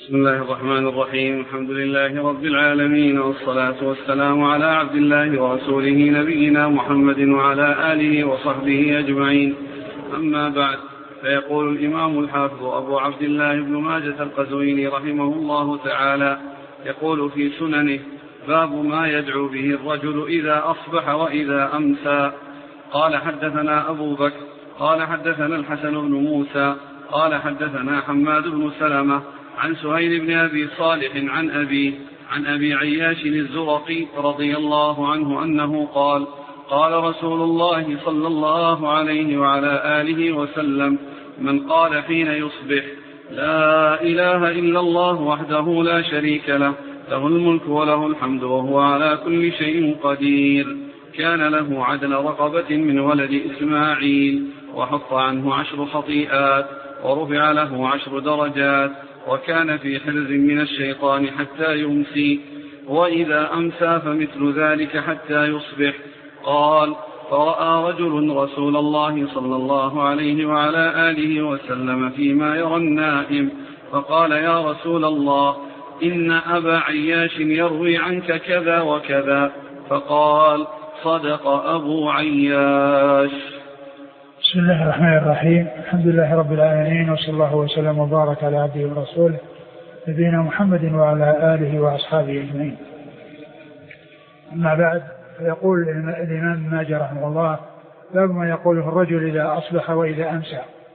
بسم الله الرحمن الرحيم. الحمد لله رب العالمين، والصلاة والسلام على عبد الله ورسوله نبينا محمد وعلى آله وصحبه أجمعين. أما بعد، فيقول الإمام الحافظ أبو عبد الله بن ماجة القزويني رحمه الله تعالى يقول في سننه: باب ما يدعو به الرجل إذا أصبح وإذا أمسى. قال حدثنا أبو بكر قال حدثنا الحسن بن موسى قال حدثنا حماد بن سلمة عن سهيل بن أبي صالح عن أبي عياش الزرقي رضي الله عنه أنه قال: قال رسول الله صلى الله عليه وعلى آله وسلم: من قال حين يصبح: لا إله إلا الله وحده لا شريك له، له الملك وله الحمد وهو على كل شيء قدير، كان له عدل رقبة من ولد إسماعيل، وحط عنه 10 خطيئات، ورفع له 10 درجات، وكان في حرز من الشيطان حتى يمسي، وإذا أمسى فمثل ذلك حتى يصبح. قال: فرأى رجل رسول الله صلى الله عليه وعلى آله وسلم فيما يرى النائم، فقال: يا رسول الله، إن أبا عياش يروي عنك كذا وكذا. فقال: صدق أبو عياش. بسم الله الرحمن الرحيم. الحمد لله رب العالمين، وصلى الله وسلم وبارك على عبده ورسوله نبينا محمد وعلى آله وأصحابه أجمعين. أما بعد، فيقول الإمام ابن ماجه رحمه الله: باب ما يقوله الرجل إذا أصبح وإذا أمسى،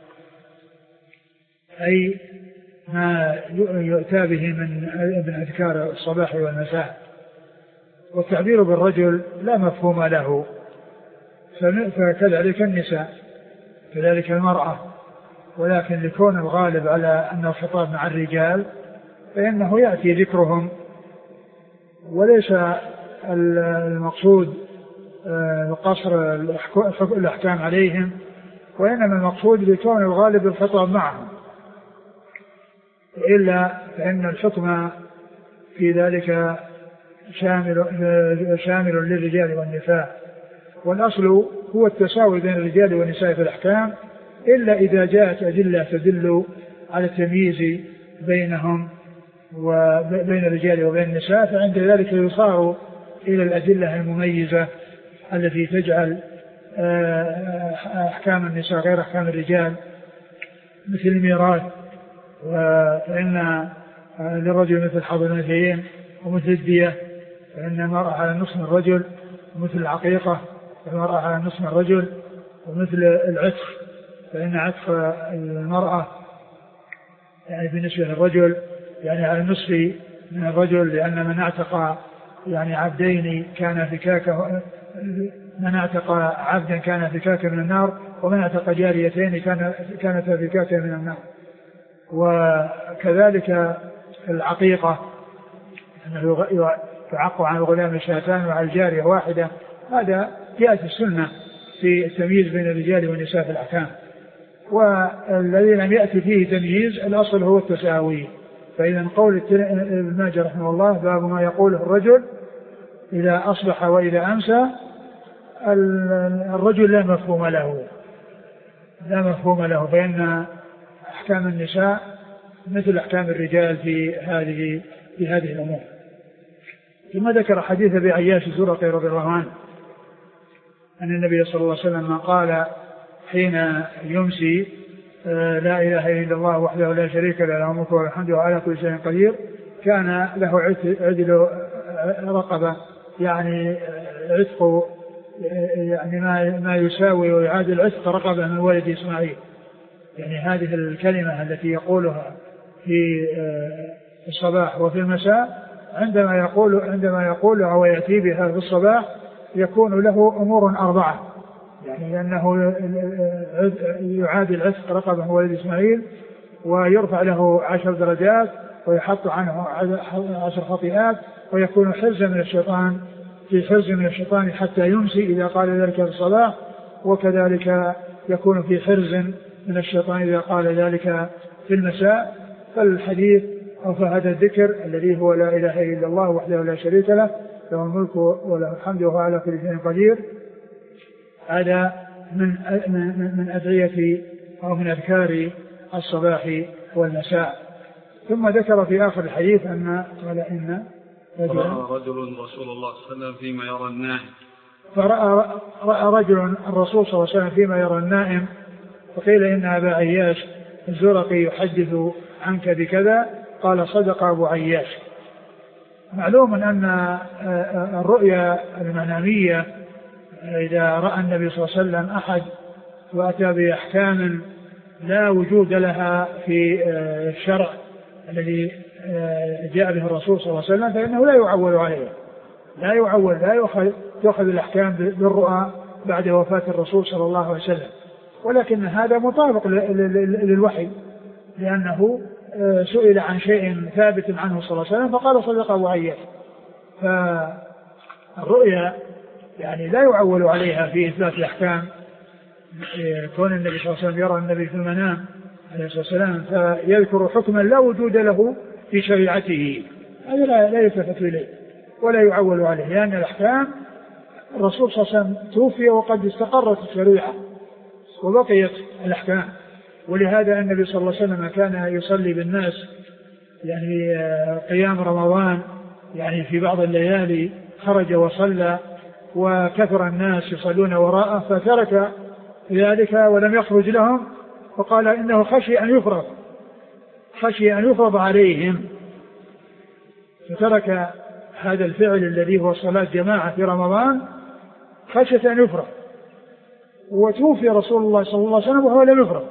أي ما يؤتى به من أذكار الصباح والمساء. والتعبير بالرجل لا مفهوم له، فكذلك النساء، كذلك المرأة، ولكن لكون الغالب على أن الخطاب مع الرجال فإنه يأتي ذكرهم، وليس المقصود قصر الأحكام عليهم، وإنما المقصود لكون الغالب الخطاب معهم، إلا فإن الحكم في ذلك شامل للرجال والنساء، والأصل هو التساوي بين الرجال والنساء في الأحكام، إلا إذا جاءت أدلة تدل على التمييز بينهم وبين الرجال وبين النساء، فعند ذلك يصار إلى الأدلة المميزة التي تجعل أحكام النساء غير أحكام الرجال، مثل الميراث، فإن للرجل مثل حظ الأنثيين، ومثل الدية فإن المرأة على نصف الرجل، ومثل العقيقة المرأة على نصف الرجل، ومثل العتق فإن عتق المرأة يعني بالنسبة للرجل يعني على النصف من الرجل، لأن من اعتق يعني عبدين كان فكاكه، من اعتق عبدا كان فكاكه من النار، ومن اعتق جاريتين كانت فكاكه من النار. وكذلك العقيقة أنه تعق عن الغلام شاتان وعن الجارية واحدة، هذا جاءت السنة في التمييز بين الرجال والنساء في الأحكام. والذي لم يأتي فيه تمييز الأصل هو التساوي. فإذا قول ابن ماجه رحمه الله: باب ما يقوله الرجل إذا أصبح وإذا أمسى، الرجل لا مفهوم له، فإن أحكام النساء مثل أحكام الرجال في هذه الأمور. ثم ذكر حديث أبي عياش الزرقي رضي الله عنه أن النبي صلى الله عليه وسلم قال حين يمسي: لا إله إلا الله وحده لا شريك له، له الملك وله الحمد وهو على كل شيء قدير، كان له عدل رقبة، يعني عتق، يعني ما يساوي ويعادل عتق رقبة من ولد إسماعيل. يعني هذه الكلمة التي يقولها في الصباح وفي المساء، عندما يقولها ويأتي بها في الصباح يكون له أمور 4، يعني لأنه يعادل عتق رقبة ولد إسماعيل، ويرفع له 10 درجات، ويحط عنه 10 خطيئات، ويكون حرزا من الشيطان، في حرز من الشيطان حتى يمسي إذا قال ذلك في الصباح، وكذلك يكون في حرز من الشيطان إذا قال ذلك في المساء. فالحديث أو فهذا الذكر الذي هو لا إله إلا الله وحده لا شريك له، له الملك وله الحمد وهو على كل شيء قدير، هذا من أدعية أو من أذكار الصباح والمساء. ثم ذكر في آخر الحديث أن قال إن رجل رسول الله صلى الله عليه وسلم فيما يرى النائم، فرأى رجل الرسول صلى الله عليه وسلم فيما يرى النائم، فقيل إن أبا عياش الزرقي يحدث عنك بكذا، قال صدق أبو عياش. معلوم أن الرؤيا المنامية إذا رأى النبي صلى الله عليه وسلم أحد وأتى بأحكام لا وجود لها في الشرع الذي جاء به الرسول صلى الله عليه وسلم فإنه لا يعول عليه، لا يؤخذ الأحكام بالرؤى بعد وفاة الرسول صلى الله عليه وسلم، ولكن هذا مطابق للوحي، لأنه سئل عن شيء ثابت عنه صلى الله عليه وسلم فقال صدق أبو عياش. فالرؤيا يعني لا يعول عليها في إثبات الأحكام، كون النبي صلى الله عليه وسلم يرى النبي في المنام عليه الصلاة والسلام فيذكر حكما لا وجود له في شريعته، هذا لا يلتفت إليه ولا يعول عليه، لأن الأحكام الرسول صلى الله عليه وسلم توفي وقد استقرت الشريعة وبقيت الأحكام. ولهذا النبي صلى الله عليه وسلم كان يصلي بالناس يعني قيام رمضان، يعني في بعض الليالي خرج وصلى وكثر الناس يصلون وراءه فترك ذلك ولم يخرج لهم، فقال إنه خشي أن يفرض عليهم، فترك هذا الفعل الذي هو صلاة جماعة في رمضان خشية أن يفرض، وتوفي رسول الله صلى الله عليه وسلم وهو لم يفرض،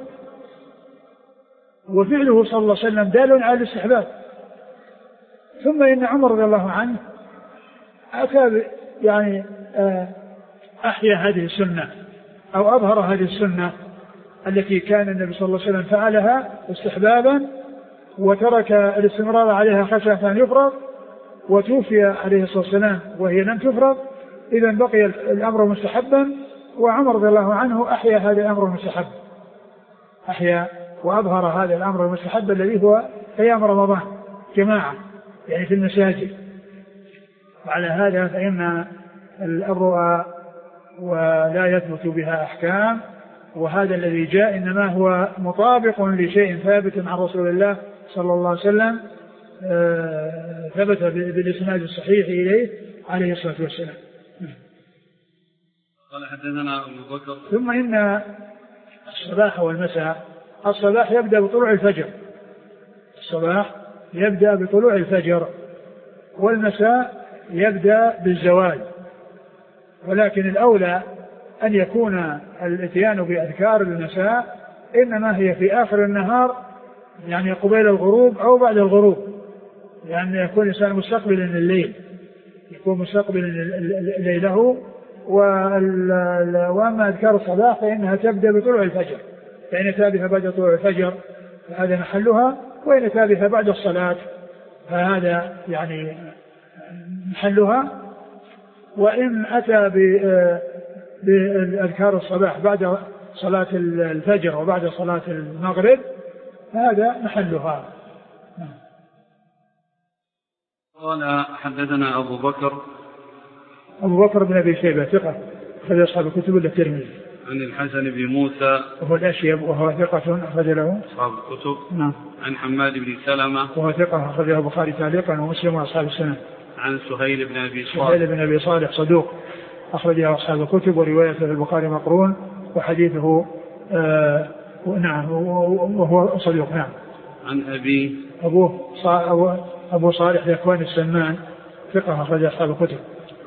وفعله صلى الله عليه وسلم دال على الاستحباب. ثم إن عمر رضي الله عنه أتى يعني أحيا هذه السنة أو أظهر هذه السنة التي كان النبي صلى الله عليه وسلم فعلها استحبابا وترك الاستمرار عليها خشية أن يفرض، وتوفي عليه الصلاة والسلام وهي لم تفرض، إذا بقي الأمر مستحبا، وعمر رضي الله عنه أحيا هذا الأمر المستحب، أحيا وأظهر هذا الأمر المستحب الذي هو قيام رمضان جماعة يعني في المساجد. وعلى هذا فإن الرؤى ولا يثبت بها أحكام، وهذا الذي جاء إنما هو مطابق لشيء ثابت عن رسول الله صلى الله عليه وسلم ثبت بالإسناد الصحيح إليه عليه الصلاة والسلام. قال حدثنا أبو بكر. ثم إن الصباح والمساء، الصباح يبدأ بطلوع الفجر، الصباح يبدأ بطلوع الفجر، والمساء يبدأ بالزوال، ولكن الأولى أن يكون الاتيان بأذكار المساء إنما هي في آخر النهار، يعني قبيل الغروب أو بعد الغروب، لأن يكون الإنسان مستقبلا الليل، يكون مستقبلا ليله. وأما أذكار الصباح فإنها تبدأ بطلوع الفجر، فإن أتى بها بعد طلوع الفجر فهذا محلها، وإن أتى بها بعد الصلاة فهذا يعني محلها، وإن أتى بأذكار الصباح بعد صلاة الفجر وبعد صلاة المغرب فهذا محلها. قال حدثنا أبو بكر بن أبي شيبة ثقة أخرج أصحاب الكتب إلا الترمذي. عن الحسن بن موسى وهو الأشيب وهو ثقة أخرج له أصحاب الكتب. نعم. عن حماد بن سلمة وهو ثقة أخرجه البخاري تعليقا ومسلم وأصحاب السنن. عن سهيل بن أبي صالح صدوق أخرجه أصحاب الكتب، وروايته البخاري مقرون، وحديثه نعم وهو صدوق. نعم. عن أبو صالح ذكوان السمان ثقة أخرج أصحاب الكتب.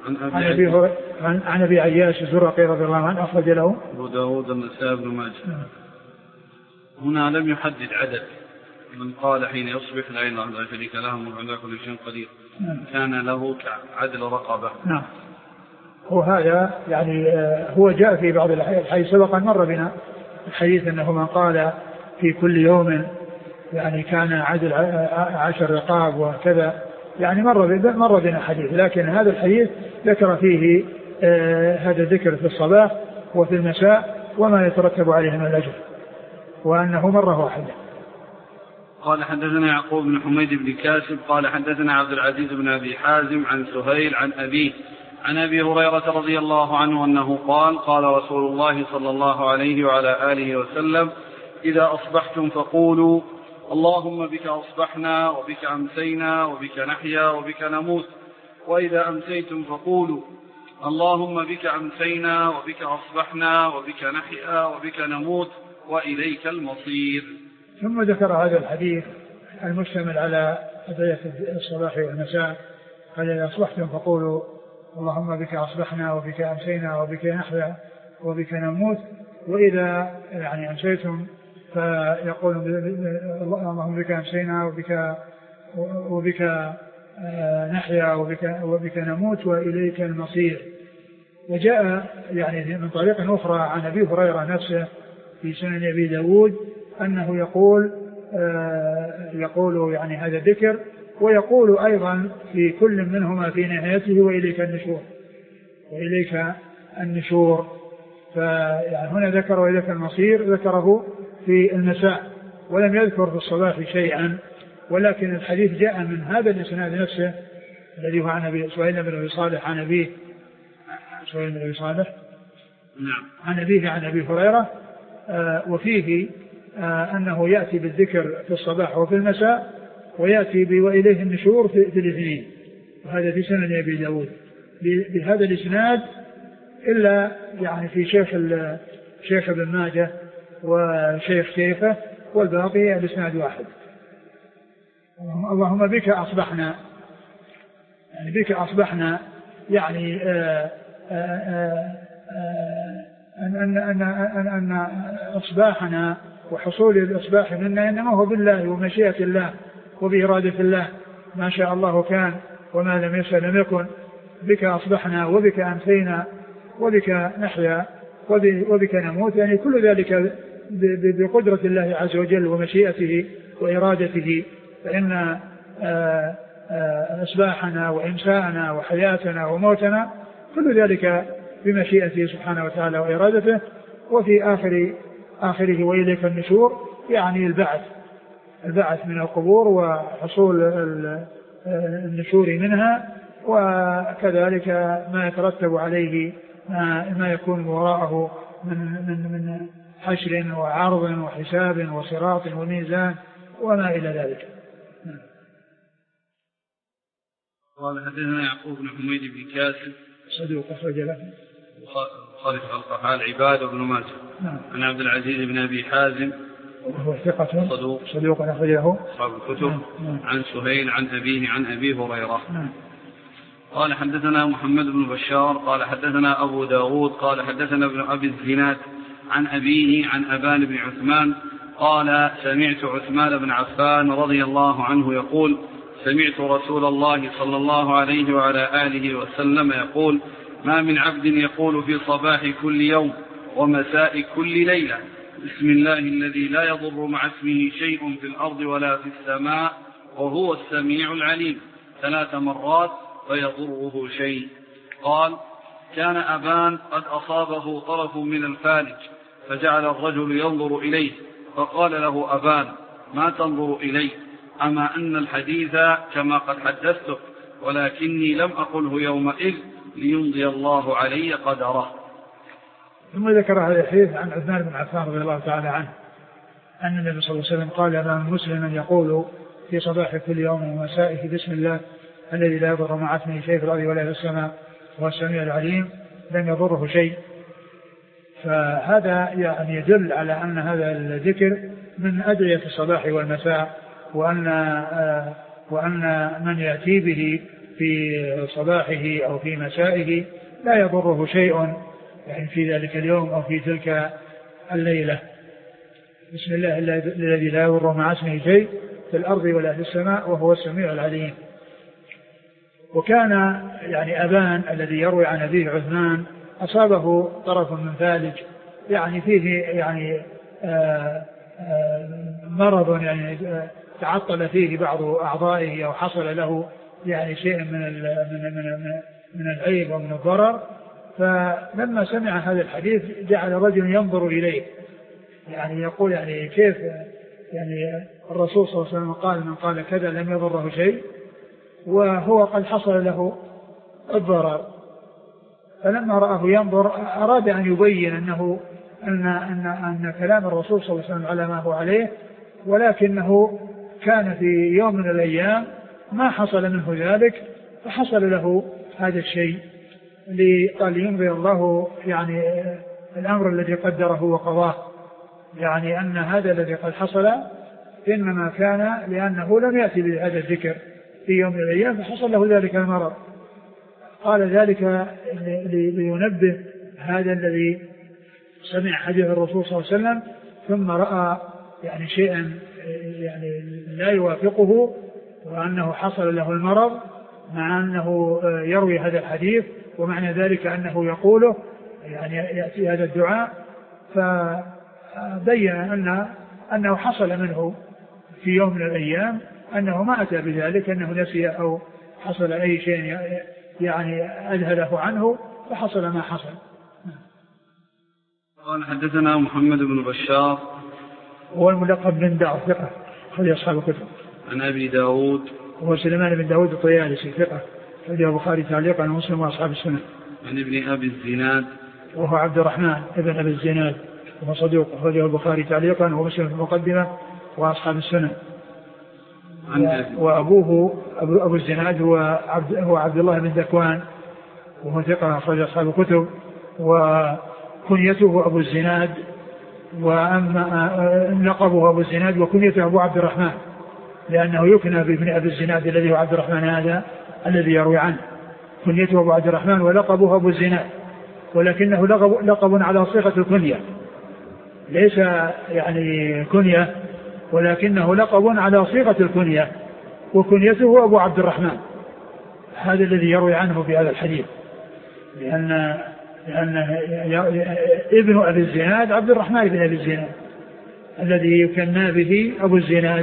عن أبي عياش الزرقي رضي الله عنه أخرج له أبو داود النسائي بن ماجه. هنا لم يحدد عدد من قال حين يصبح لا إله إلا شريك له وعلى كل شيء قدير كان له كعدل رقبة. نعم. وهذا يعني هو جاء في بعض الحديث سبقا مر بنا الحديث أنه من قال في كل يوم يعني كان عدل 10 رقاب وكذا، يعني مر بنا حديث، لكن هذا الحديث ذكر فيه هذا الذكر في الصباح وفي المساء وما يترتب عليه من الأجر، وأنه مرة واحدة. قال حدثنا يعقوب بن حميد بن كاسب قال حدثنا عبد العزيز بن أبي حازم عن سهيل عن أبيه عن أبي هريرة رضي الله عنه أنه قال قال رسول الله صلى الله عليه وعلى آله وسلم إذا أصبحتم فقولوا اللهم بك أصبحنا وبك أمسينا وبك نحيا وبك نموت. وإذا أمسيتم فقولوا اللهم بك أمسينا وبك أصبحنا وبك نحيا وبك نموت وإليك المصير. ثم ذكر هذا الحديث المشتمل على أدعية الصباح والمساء. قال إذا أصبحتم فقولوا اللهم بك أصبحنا وبك أمسينا وبك نحيا وبك نموت. وإذا يعني أمسيتم فيقول اللهم بك أمسينا وبك نحيا وبك نموت وإليك المصير. وجاء يعني من طريق أخرى عن أبي هريرة نفسه في سنن أبي داود أنه يقول يعني هذا الذكر، ويقول أيضا في كل منهما في نهايته وإليك النشور. فيعني هنا ذكر وإليك المصير ذكره في المساء ولم يذكر في الصباح شيئا، ولكن الحديث جاء من هذا الإسناد نفسه الذي هو عن سهيل بن أبي صالح عن أبيه عن أبيه عن أبي هريرة، وفيه أنه يأتي بالذكر في الصباح وفي المساء، ويأتي وإليه النشور في الاثنين، وهذا في سنن أبي داود بهذا الإسناد، إلا يعني في شيخ ابن ماجه وشيخ كيفه، والباقي الإسناد واحد. اللهم بك أصبحنا، يعني بك أصبحنا يعني أن إصباحنا وحصول الإصباح منا إنما هو بالله ومشيئة الله وبإرادة الله، ما شاء الله كان وما لم يشأ لم يكن. بك أصبحنا وبك أمسينا وبك نحيا وبك نموت، يعني كل ذلك بقدرة الله عز وجل ومشيئته وإرادته. فإن إصباحنا وإمساءنا وحياتنا وموتنا كل ذلك بمشيئته سبحانه وتعالى وإرادته. وفي آخره وإليك النشور، يعني البعث من القبور وحصول النشور منها، وكذلك ما يترتب عليه ما يكون وراءه من حشر وعرض وحساب وصراط وميزان وما إلى ذلك. قال حدثنا يعقوب بن حميد بن كاسب صدوق أخرج له خالد القحال عباد بن ماجه. عن عبد العزيز بن أبي حازم وهو ثقة صدوق أخرج له أصحاب الكتب. عن سهيل عن أبيه عن أبي هريرة. قال حدثنا محمد بن بشار قال حدثنا أبو داود قال حدثنا ابن أبي الزناد عن أبيه عن أبان بن عثمان قال سمعت عثمان بن عفان رضي الله عنه يقول سمعت رسول الله صلى الله عليه وعلى آله وسلم يقول ما من عبد يقول في صباح كل يوم ومساء كل ليلة بسم الله الذي لا يضر مع اسمه شيء في الأرض ولا في السماء وهو السميع العليم 3 مرات فيضره شيء. قال كان أبان قد أصابه طرف من الفالج فجعل الرجل ينظر إليه فقال له أبان ما تنظر إليه أما أن الحديث كما قد حدثتك ولكني لم أقله يومئذ ليمضي الله علي قدره. ثم ذكر هذا الحديث عن عثمان بن عفان رضي الله تعالى عنه أن النبي صلى الله عليه وسلم قال أمام مسلم يقول في صباح كل يوم ومسائه بسم الله الذي لا يضر مع اسمه شيء في الأرض ولا في السماء وهو السميع العليم لم يضره شيء. فهذا يعني يدل على أن هذا الذكر من أدعية الصباح والمساء، وأن من يأتي به في صباحه أو في مسائه لا يضره شيء يعني في ذلك اليوم أو في تلك الليلة. بسم الله الذي لا يضر مع اسمه شيء في الأرض ولا في السماء وهو السميع العليم. وكان يعني أبان الذي يروي عن أبيه عثمان أصابه طرف من فالج يعني فيه يعني مرض يعني تعطل فيه بعض أعضائه أو حصل له يعني شيء من العيب ومن الضرر. فلما سمع هذا الحديث جعل رجل ينظر إليه يعني يقول يعني كيف يعني الرسول صلى الله عليه وسلم قال من قال كذا لم يضره شيء وهو قد حصل له الضرر. فلما رآه ينظر أراد أن يبين أن كلام الرسول صلى الله عليه وسلم على ما هو عليه ولكنه كان في يوم من الأيام ما حصل منه ذلك، فحصل له هذا الشيء قال ينظر الله يعني الأمر الذي قدره وقضاه، يعني أن هذا الذي قد حصل إنما كان لأنه لم يأتي بهذا الذكر في يوم من الأيام فحصل له ذلك المرض. قال ذلك لينبه هذا الذي سمع حديث الرسول صلى الله عليه وسلم ثم رأى يعني شيئا يعني لا يوافقه، وأنه حصل له المرض مع أنه يروي هذا الحديث، ومعنى ذلك أنه يقوله يعني يأتي هذا الدعاء، فبين أنه حصل منه في يوم من الأيام أنه ما أتى بذلك، أنه نسي أو حصل أي شيء يعني أذهله عنه فحصل ما حصل. قال حدثنا محمد بن بشار هو الملقب بن دار ثقة أخرج أصحاب الكتب. عن أبي داود هو سليمان بن داود الطيالسي ثقة أخرج البخاري تعليقا ومسلم وأصحاب السنة. عن ابن أبي الزناد وهو عبد الرحمن ابن أبي الزناد وهو صدوق أخرجه البخاري تعليقا ومسلم في المقدمة وأصحاب السنة. وأبوه أبو الزناد هو عبد الله بن ذكوان وهو ثقة أخرج أصحاب الكتب، وكنيته أبو الزناد، وأما لقبه أبو الزناد وكنيته أبو عبد الرحمن، لأنه يكنى بابن أبي الزناد الذي هو عبد الرحمن هذا الذي يروي عنه، كنيته أبو عبد الرحمن ولقبه أبو الزناد، ولكنه لقب على صيغة الكنية ليس يعني كنية، ولكنه لقب على صيغة الكنية، وكنيته أبو عبد الرحمن هذا الذي يروي عنه في هذا الحديث، لأن ابن أبي الزناد عبد الرحمن بن أبي الزناد الذي يكنى به أبو الزناد.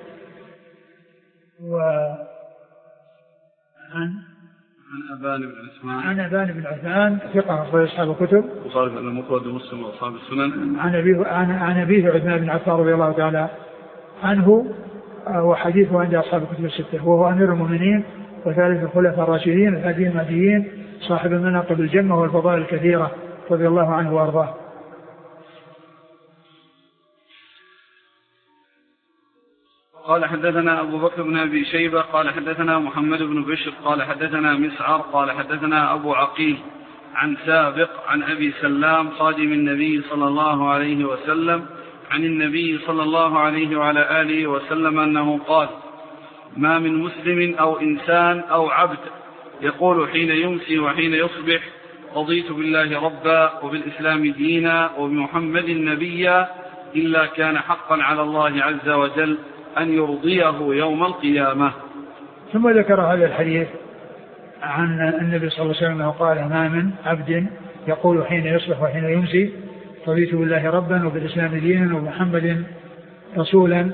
عن أبان بن عثمان ثقة أخرج أصحاب الكتب وصارف أن المفرد مسلم وأصحاب السنن. عن أبيه عثمان بن عفان رضي الله تعالى عنه، وحديثه عند أصحاب الكتب الستة، وهو أمير المؤمنين وثالث الخلفاء الراشدين الهاديين المهديين صاحب المناقب الجمة والفضائل الكثيرة رضي الله عنه وأرضاه. قال حدثنا أبو بكر بن أبي شيبة قال حدثنا محمد بن بشر قال حدثنا مسعر قال حدثنا أبو عقيل عن سابق عن أبي سلام خادم النبي صلى الله عليه وسلم عن النبي صلى الله عليه وعلى آله وسلم أنه قال: ما من مسلم أو إنسان أو عبد يقول حين يمسي وحين يصبح: رضيت بالله ربا وبالإسلام دينا وبمحمد نبيا، إلا كان حقا على الله عز وجل أن يرضيه يوم القيامة. ثم ذكر هذا الحديث عن النبي صلى الله عليه وسلم قال: ما من عبد يقول حين يصبح وحين يمسي: رضيت بالله ربا وبالإسلام دينا وبمحمد رسولا،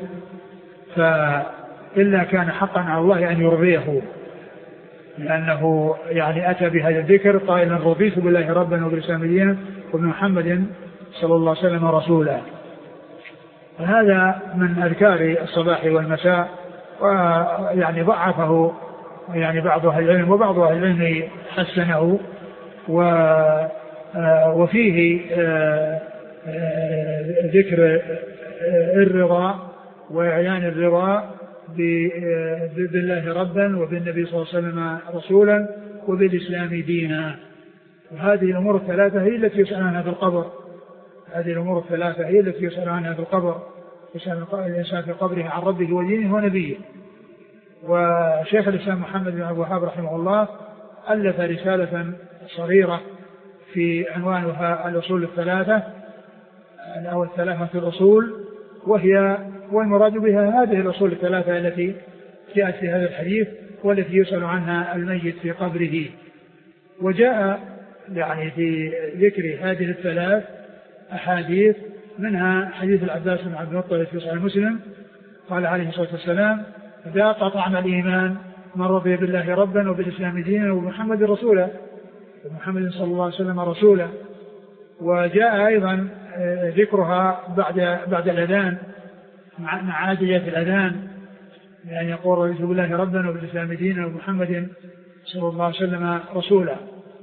فإلا كان حقا على الله أن يرضيه، لأنه يعني أتى بهذا الذكر قائلا: رضيت بالله ربا وبالإسلام دينا وبمحمد صلى الله عليه وسلم رسولا. هذا من أذكار الصباح والمساء، ويعني ضعفه يعني بعض أهل العلم، وبعض أهل العلم حسنه، وفيه ذكر الرضا وإعلان الرضا بالله ربا وبالنبي صلى الله عليه وسلم رسولا وبالإسلام دينا. وهذه الأمور الثلاثة هي التي يسأل عنها في القبر، هذه الأمور الثلاثة هي التي يسأل عنها في القبر، يسأل الإنسان في قبره عن ربه ودينه ونبيه. وشيخ الإسلام محمد بن عبد الوهاب رحمه الله ألف رسالة صغيرة في عنوانها الأصول الثلاثة أو الثلاثة الأصول، والمراد بها هذه الأصول الثلاثة التي جاءت في هذا الحديث والتي يسأل عنها الميت في قبره. وجاء يعني في ذكر هذه الثلاث أحاديث، منها حديث العباس بن عبد المطلب في صحيح مسلم قال عليه الصلاة والسلام: ذاق طعم الإيمان من رضي بالله ربا وبالإسلام دينا وبمحمد رسولا، ومحمد صلى الله عليه وسلم رسولا. وجاء أيضا ذكرها بعد الأذان مع عادية الأذان، يعني يقول: رضيت بالله ربا وبالإسلام دينا ومحمد صلى الله عليه وسلم رسولا.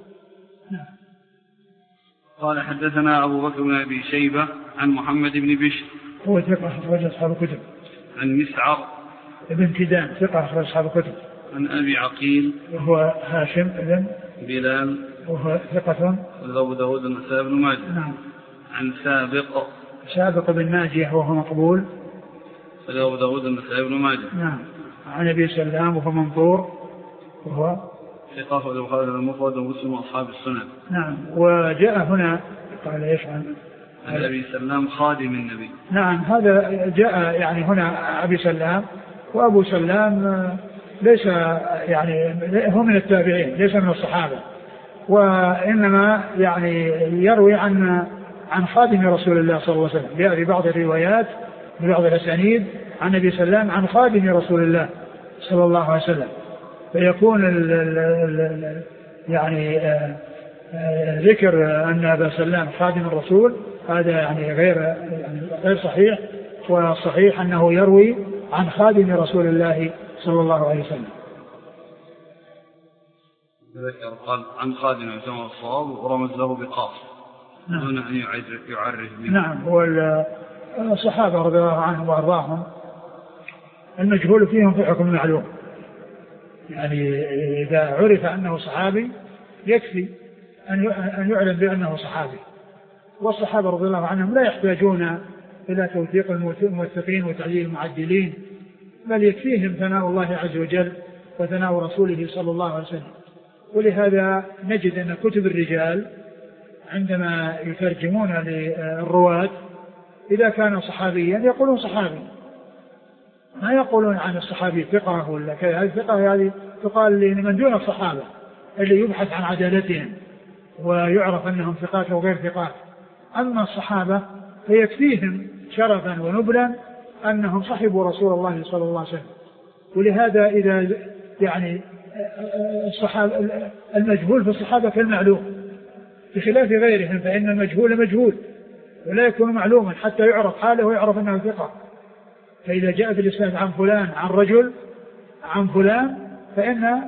قال حدثنا أبو بكر بن أبي شيبة عن محمد بن بشر هو ثقة أخرج أصحاب الكتب. عن مسعر ابن كدام ثقة أخرج أصحاب الكتب. عن أبي عقيل وهو هاشم بن بلال وهو ثقة أبو داود النسائي بن ماجه. نعم. عن سابق بن ناجية وهو مقبول أبو داود النسائي بن ماجه. نعم. عن أبي سلام وهو منظور وهو ثقة البخاري المفرد ومسلم وأصحاب السنن. نعم. وجاء هنا قال ايش عن أبي سلام خادم النبي. نعم هذا جاء يعني هنا أبي سلام وأبو سلام ليس يعني هو من التابعين ليس من الصحابة وإنما يعني يروي عن خادم رسول الله صلى الله عليه وسلم. جاء في بعض الروايات ببعض الأسانيد عن أبي سلام عن خادم رسول الله صلى الله عليه وسلم فيكون يعني ذكر أن أبا سلام خادم الرسول هذا يعني غير صحيح والصحيح أنه يروي عن خادم رسول الله صلى الله عليه وسلم. ذكر قال عن خادم يسمى الصواب ورمز له بقاف دون أن يعرف به. نعم. والصحابة رضي الله عنهم وأرضاهم المجهول فيهم في حكم معلوم يعني إذا عرف أنه صحابي يكفي أن يعلم بأنه صحابي والصحابة رضي الله عنهم لا يحتاجون إلى توثيق الموثقين وتعديل المعدلين بل يكفيهم ثناء الله عز وجل وثناء رسوله صلى الله عليه وسلم. ولهذا نجد أن كتب الرجال عندما يترجمون للرواة إذا كان صحابيا يقولون صحابي ما يقولون عن الصحابي ثقة ولا كذا. هذه الثقة هذه تقال لمن دون الصحابة اللي يبحث عن عدالتهم ويعرف أنهم ثقات أو غير ثقات. أما الصحابة فيكفيهم شرفا ونبلا أنهم صحبوا رسول الله صلى الله عليه وسلم. ولهذا إذا يعني الصحابة المجهول في الصحابة كالمعلوم بخلاف غيرهم فإن المجهول مجهول ولا يكون معلوما حتى يعرف حاله ويعرف أنه ثقة. فإذا جاء في الإسناد عن فلان عن رجل عن فلان فإن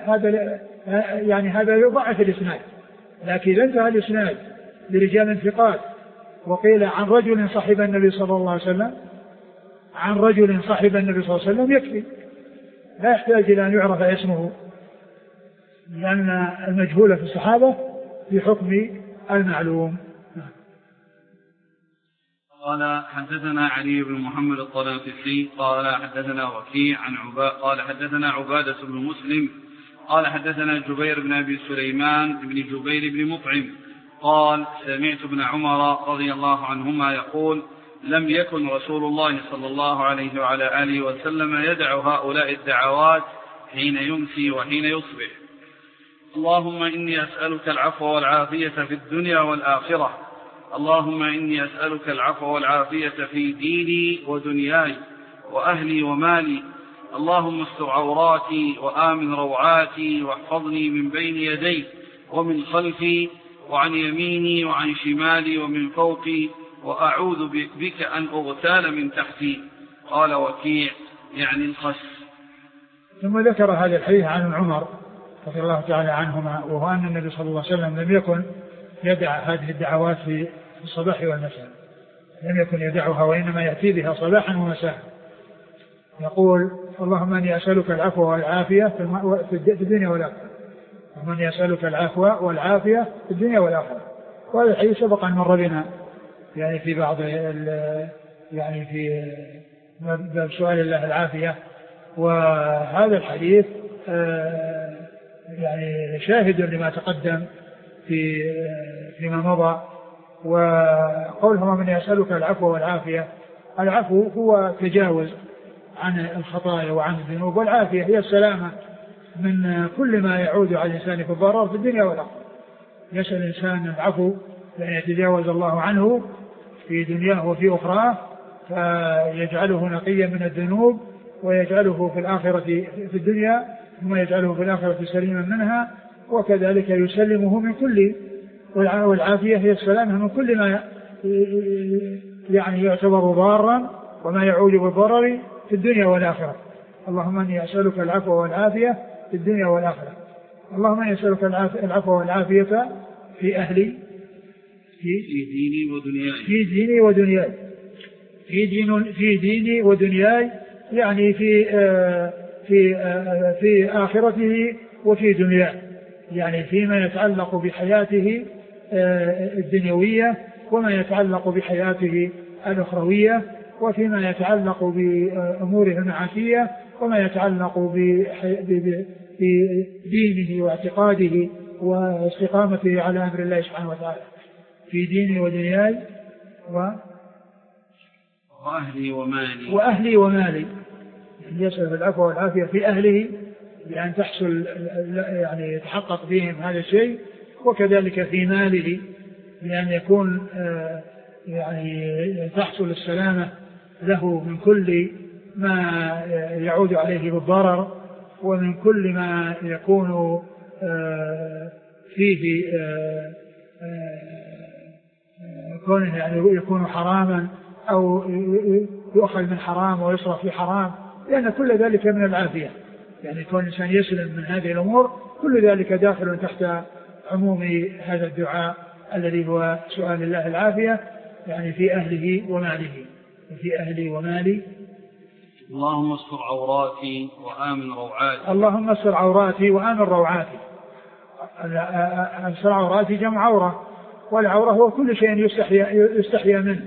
هذا يضعف الإسناد. لكن إذا انتهى الإسناد لرجال ثقات وقيل عن رجل صحب النبي صلى الله عليه وسلم عن رجل صحب النبي صلى الله عليه وسلم يكفي لا يحتاج إلى أن يعرف اسمه لأن المجهول في الصحابة في حكم المعلوم. قال حدثنا علي بن محمد الطرافسي قال حدثنا وكيع قال حدثنا عبادة بن مسلم قال حدثنا جبير بن أبي سليمان بن جبير بن مطعم قال سمعت ابن عمر رضي الله عنهما يقول لم يكن رسول الله صلى الله عليه وعلى آله وسلم يدع هؤلاء الدعوات حين يمسي وحين يصبح. اللهم إني أسألك العفو والعافية في الدنيا والآخرة. اللهم إني أسألك العفو والعافية في ديني ودنياي وأهلي ومالي. اللهم استر عوراتي وآمن روعاتي واحفظني من بين يدي ومن خلفي وعن يميني وعن شمالي ومن فوقي وأعوذ بك أن أغتال من تحتي. قال وكيع يعني الخس. ثم ذكر هذا الحديث عن عمر رضي الله تعالى عنهما وهو أن النبي صلى الله عليه وسلم لم يكن يدع هذه الدعوات في الصباح والمساء لم يكن يدعها وإنما يأتي بها صباحا ومساء يقول اللهم أني أسألك العفو والعافية في الدنيا والآخرة. اللهم أني أسألك العفو والعافية في الدنيا والآخرة. وهذا الحديث سبق أن مر بنا يعني في بعض يعني في باب سؤال الله العافية. وهذا الحديث يعني شاهد لما تقدم فيما مضى. وقولهم من يسألك العفو والعافية العفو هو تجاوز عن الخطايا وعن الذنوب والعافية هي السلامة من كل ما يعود على الإنسان في الضرر في الدنيا والآخرة. يسأل الإنسان العفو لأن يتجاوز الله عنه في دنياه وفي أخراه فيجعله نقيا من الذنوب ويجعله في الآخرة في الدنيا ثم يجعله في الآخرة سليما منها وكذلك يسلمه من كل. والعافية هي السلامة من كل ما يعني يعتبر ضارا وما يعود بالضرر في الدنيا والآخرة. اللهم أني أسألك العفو والعافية في الدنيا والآخرة. اللهم أني أسألك العفو والعافية في أهلي في ديني ودنياي في ديني ودنياي، يعني في آخرته وفي دنياه، يعني فيما يتعلق بحياته الدنيوية وما يتعلق بحياته الأخروية، وفيما يتعلق بأموره المعاشية وما يتعلق بدينه واعتقاده واستقامته على أمر الله سبحانه وتعالى في ديني ودنياي وأهلي ومالي. يسأل بالعفو والعافية في أهله بأن تحصل يعني يتحقق بهم هذا الشيء، وكذلك في ماله بأن يكون يعني تحصل السلامة له من كل ما يعود عليه بالضرر، ومن كل ما يكون فيه كونه يعني يكون حراما أو يؤخذ من حرام ويصرف في حرام، لأن كل ذلك من العافية، يعني كون الإنسان يسلم من هذه الأمور كل ذلك داخل تحت عموم هذا الدعاء الذي هو سؤال الله العافية، يعني في أهله وماله. وفي أهلي ومالي. اللهم استر عوراتي وآمن روعاتي. اللهم استر عوراتي وآمن روعاتي. استر عوراتي جمع عورة، والعورة هو كل شيء يستحيا منه،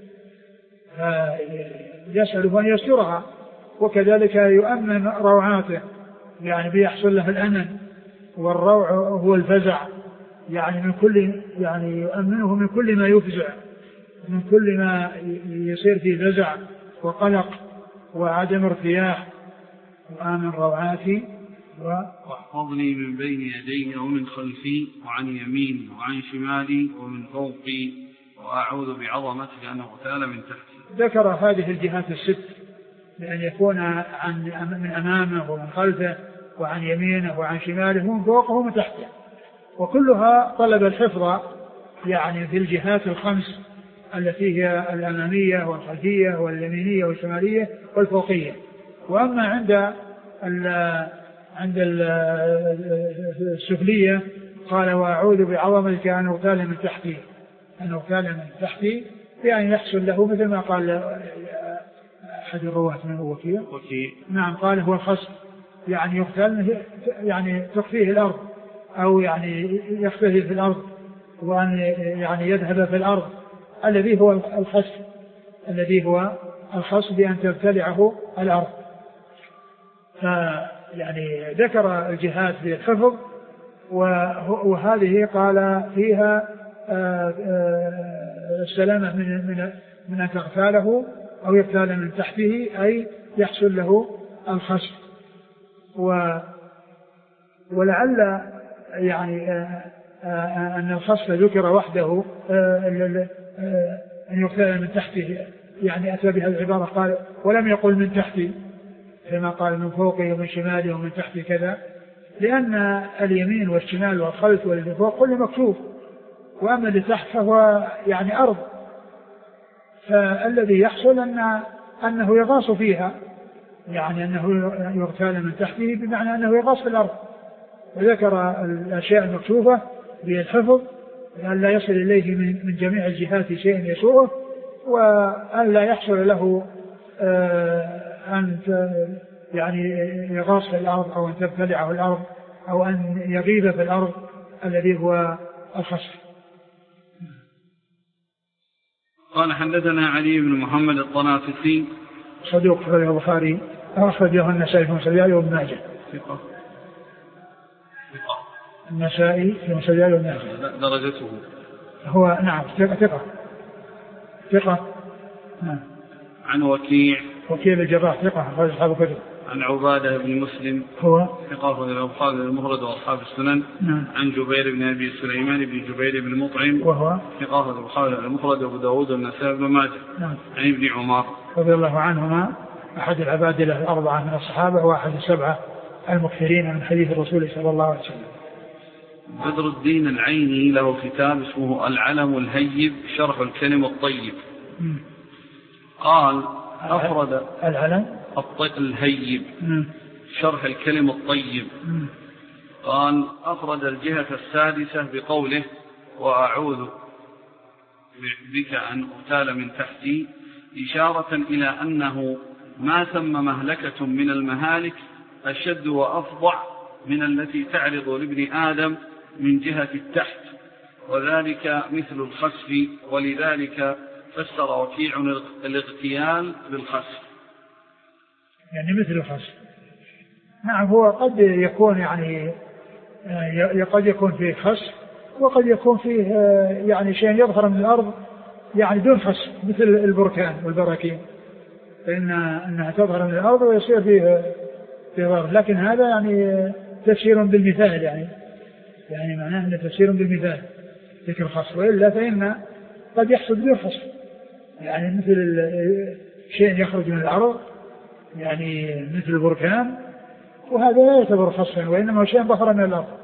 يسأله أن يسترها، وكذلك يؤمن روعاته، يعني بيحصل له الأمن، والروع هو الفزع، يعني من كل يعني يؤمنه من كل ما يفزع، من كل ما يصير فيه فزع وقلق وعدم ارتياح. وآمن روعاتي واحفظني من بين يدي ومن خلفي وعن يميني وعن شمالي ومن فوقي، وأعوذ بعظمتك أن أغتال من تحتي. ذكر هذه الجهات الست بأن يكون من أمامه ومن خلفه وعن يمينه وعن شماله ومن فوقه ومن تحته، وكلها طلب الحفظ يعني في الجهات الخمس التي هي الأمامية والخلفية واليمينية والشمالية والفوقية. وأما عند السفلية قال وأعوذ بعظمتك أن أغتال من تحتي، أن أغتال من تحتي، يعني يحصل له مثل ما قال أحد الرواة من هو وكيل. نعم قال هو الخصف، يعني يغتال يعني تخفيه الأرض، أو يعني يختفي في الأرض، وأن يعني يذهب في الأرض، الذي هو الخصف، الذي هو الخصف بأن تبتلعه الأرض. فيعني ذكر الجهات بالحفظ، وهذه قال فيها السلامة من أن تغتاله أو يغتال من تحته، أي يحصل له الخصف. ولعل يعني أن الخصف ذكر وحده، أن يغتال من تحته، يعني أتى بهذه العبارة قال ولم يقل من تحتي كما قال من فوقي ومن شمالي ومن تحتي كذا، لأن اليمين والشمال والخلف والذي فوق كل مكشوف، وأما اللي تحت فهو يعني أرض، فالذي يحصل أنه يغاص فيها، يعني أنه يغتال من تحته بمعنى أنه يغاص في الأرض. وذكر الأشياء المكشوفة بالحفظ لأن لا يصل إليه من جميع الجهات شيء يسوءه، وأن لا يحصل له أن يعني يغاص في الأرض أو أن تبتلعه الأرض أو أن يغيب في الأرض الذي هو الخصف. قال حدثنا علي بن محمد الطنافسي صدوق أخرجه البخاري أخرجه النسائي في مسجد وابن ماجه. النسائي في مسجد وابن ماجه. درجته هو نعم ثقة نعم. عن وكيع الجراح ثقة أخرج أصحاب الكتب. عن عبادة بن مسلم هو ثقة البخاري المفرد وأصحاب السنن. نعم. عن جبير بن أبي سليمان بن جبير بن مطعم وهو ثقة البخاري المفرد وأبو داود والنسائي بن ماجه. نعم. عن ابن عمر رضي الله عنهما أحد العبادلة الأربعة من الصحابة وأحد السبعة المكثرين من حديث الرسول صلى الله عليه وسلم. بدر الدين العيني له كتاب اسمه العلم الهيب شرح الكلم الطيب. قال أفرد العلم الهيب شرح الكلم الطيب. قال أفرد الجهة السادسة بقوله وأعوذ بك أن أغتال من تحتي، إشارة إلى أنه ما ثم مهلكة من المهالك أشد وأفظع من التي تعرض لابن آدم من جهة التحت، وذلك مثل الخسف، ولذلك فسر وكيع الاغتيال بالخسف. يعني مثل الخسف. نعم، هو قد يكون قد يكون فيه خسف، وقد يكون فيه يعني شيء يظهر من الأرض يعني دون خسف، مثل البركان والبراكين، فإنها تظهر من الأرض ويصير فيه ظهر. لكن هذا يعني تفسير بالمثال، يعني معناه أنه تفسير بالمثال ذكر الخسف، وإلا فإن قد يحصل بدون خسف، يعني مثل شيء يخرج من الأرض يعني مثل البركان، وهذا لا يعتبر خسفا، وإنما شيء ظهر من الأرض.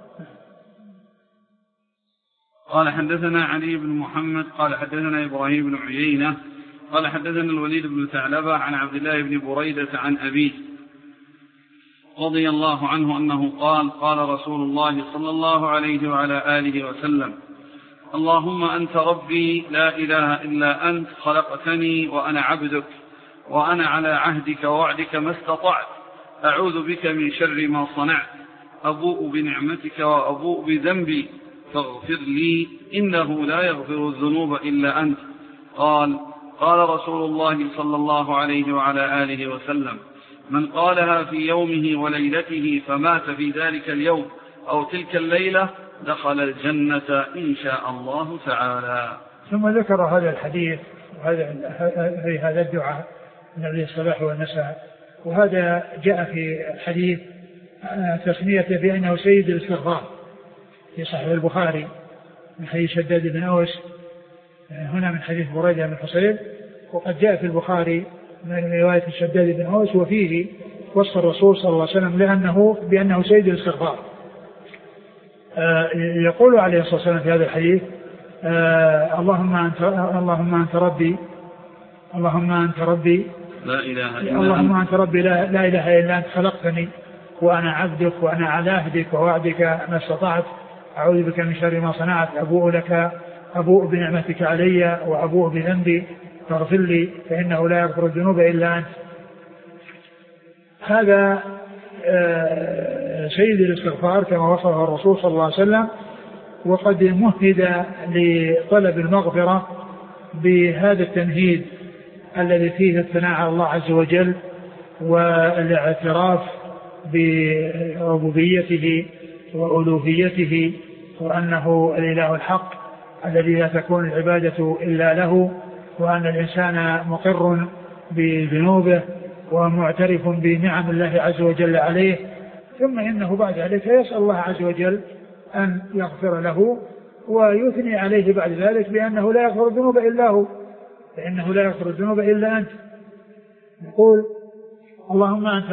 قال حدثنا علي بن محمد قال حدثنا إبراهيم بن عيينة قال حدثنا الوليد بن ثعلبة عن عبد الله بن بريدة عن أبيه رضي الله عنه أنه قال قال رسول الله صلى الله عليه وعلى آله وسلم: اللهم أنت ربي لا إله إلا أنت، خلقتني وأنا عبدك، وأنا على عهدك ووعدك ما استطعت، أعوذ بك من شر ما صنعت، أبوء بنعمتك وأبوء بذنبي، فاغفر لي إنه لا يغفر الذنوب إلا أنت. قال رسول الله صلى الله عليه وعلى آله وسلم: من قالها في يومه وليلته فمات في ذلك اليوم أو تلك الليلة دخل الجنة إن شاء الله تعالى. ثم ذكر هذا الحديث هذا الدعاء النبي الصباح والمساء، وهذا جاء في الحديث تسميته بأنه سيد الاستغفار في صحيح البخاري من حديث شداد بن أوس، هنا من حديث بريدة بن حصيب، وقد جاء في البخاري من رواية شداد بن أوس، وفيه وصف الرسول صلى الله عليه وسلم بأنه سيد الاستغفار. يقول عليه الصلاة والسلام في هذا الحديث: اللهم أنت ربي لا إله إلا اللهم أنت ربي لا إله إلا أنت، خلقتني وأنا عبدك، وأنا على عهدك ووعدك ما استطعت، أعوذ بك من شر ما صنعت، أبوء بنعمتك علي وأبوء بذنبي، فاغفر لي فإنه لا يغفر الذنوب إلا أنت. هذا سيد الاستغفار كما وصفه الرسول صلى الله عليه وسلم، وقد مهد لطلب المغفرة بهذا التمهيد الذي فيه الثناء على الله عز وجل والاعتراف بربوبيته وألوهيته، وأنه الإله الحق الذي لا تكون العبادة إلا له، وأن الإنسان مقر بذنوبه ومعترف بنعم الله عز وجل عليه، ثم إنه بعد ذلك يسأل الله عز وجل أن يغفر له، ويثني عليه بعد ذلك بأنه لا يغفر الذنوب إلا هو، فإنه لا يغفر الذنوب إلا أنت. يقول: اللهم أنت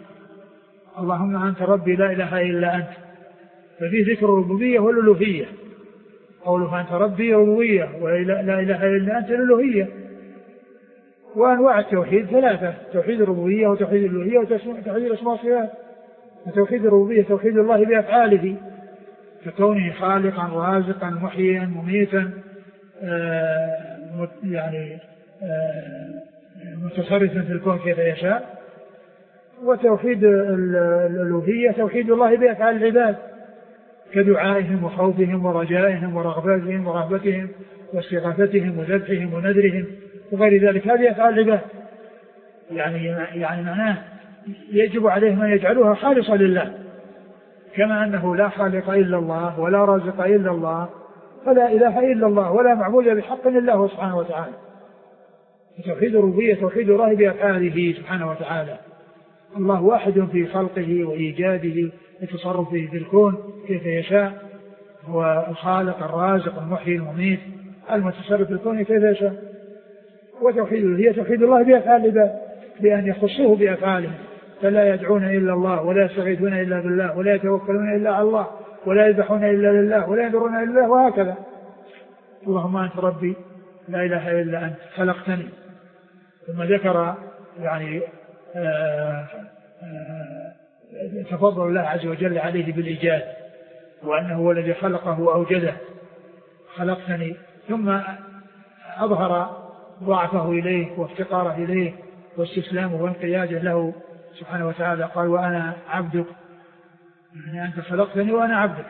ربي لا إله إلا أنت، ففيه ذكر الربوبية والألوهية، قوله أنت ربي ربوبية ولا إله إلا أنت الألوهية. وأنواع التوحيد ثلاثة: توحيد الربوبية وتوحيد الألوهية وتوحيد الأسماء والصفات. توحيد الربوبية توحيد الله بأفعاله ككونه خالقا رازقا محييا مميتا متصرفا في الكون كيف يشاء. وتوحيد الألوهية توحيد الله بأفعال العباد كدعائهم وخوفهم ورجائهم ورغباتهم ورهبتهم واستغاثتهم وذبحهم ونذرهم وغير ذلك، هذه أفعال العباد. يعني معناه يجب عليهم أن يجعلوها خالصة لله، كما أنه لا خالق إلا الله ولا رازق إلا الله فلا إله إلا الله ولا معبود بحق إلا هو سبحانه وتعالى. توحيد الربوبية توحيد الله بأفعاله سبحانه وتعالى. الله واحد في خلقه وإيجاده وتصرفه في الكون كيف يشاء، هو الخالق الرازق المحيي المميت المتصرف في الكون كيف يشاء. وتوحيد الألوهية توحيد الله بأفعال العباد بأن يخصوه بأفعالهم، فلا يدعون إلا الله ولا يستغيثون إلا بالله ولا يتوكلون إلا على الله ولا يذبحون إلا لله ولا ينذرون إلا الله، وهكذا. اللهم أنت ربي لا إله إلا أنت خلقتني. ثم ذكر تفضل الله عز وجل عليه بالإيجاد، وأنه هو الذي خلقه وأوجده، خلقتني. ثم أظهر ضعفه إليه وافتقاره إليه واستسلامه وانقياده له سبحانه وتعالى. قال وأنا عبدك، يعني أنت خلقتني وأنا عبدك،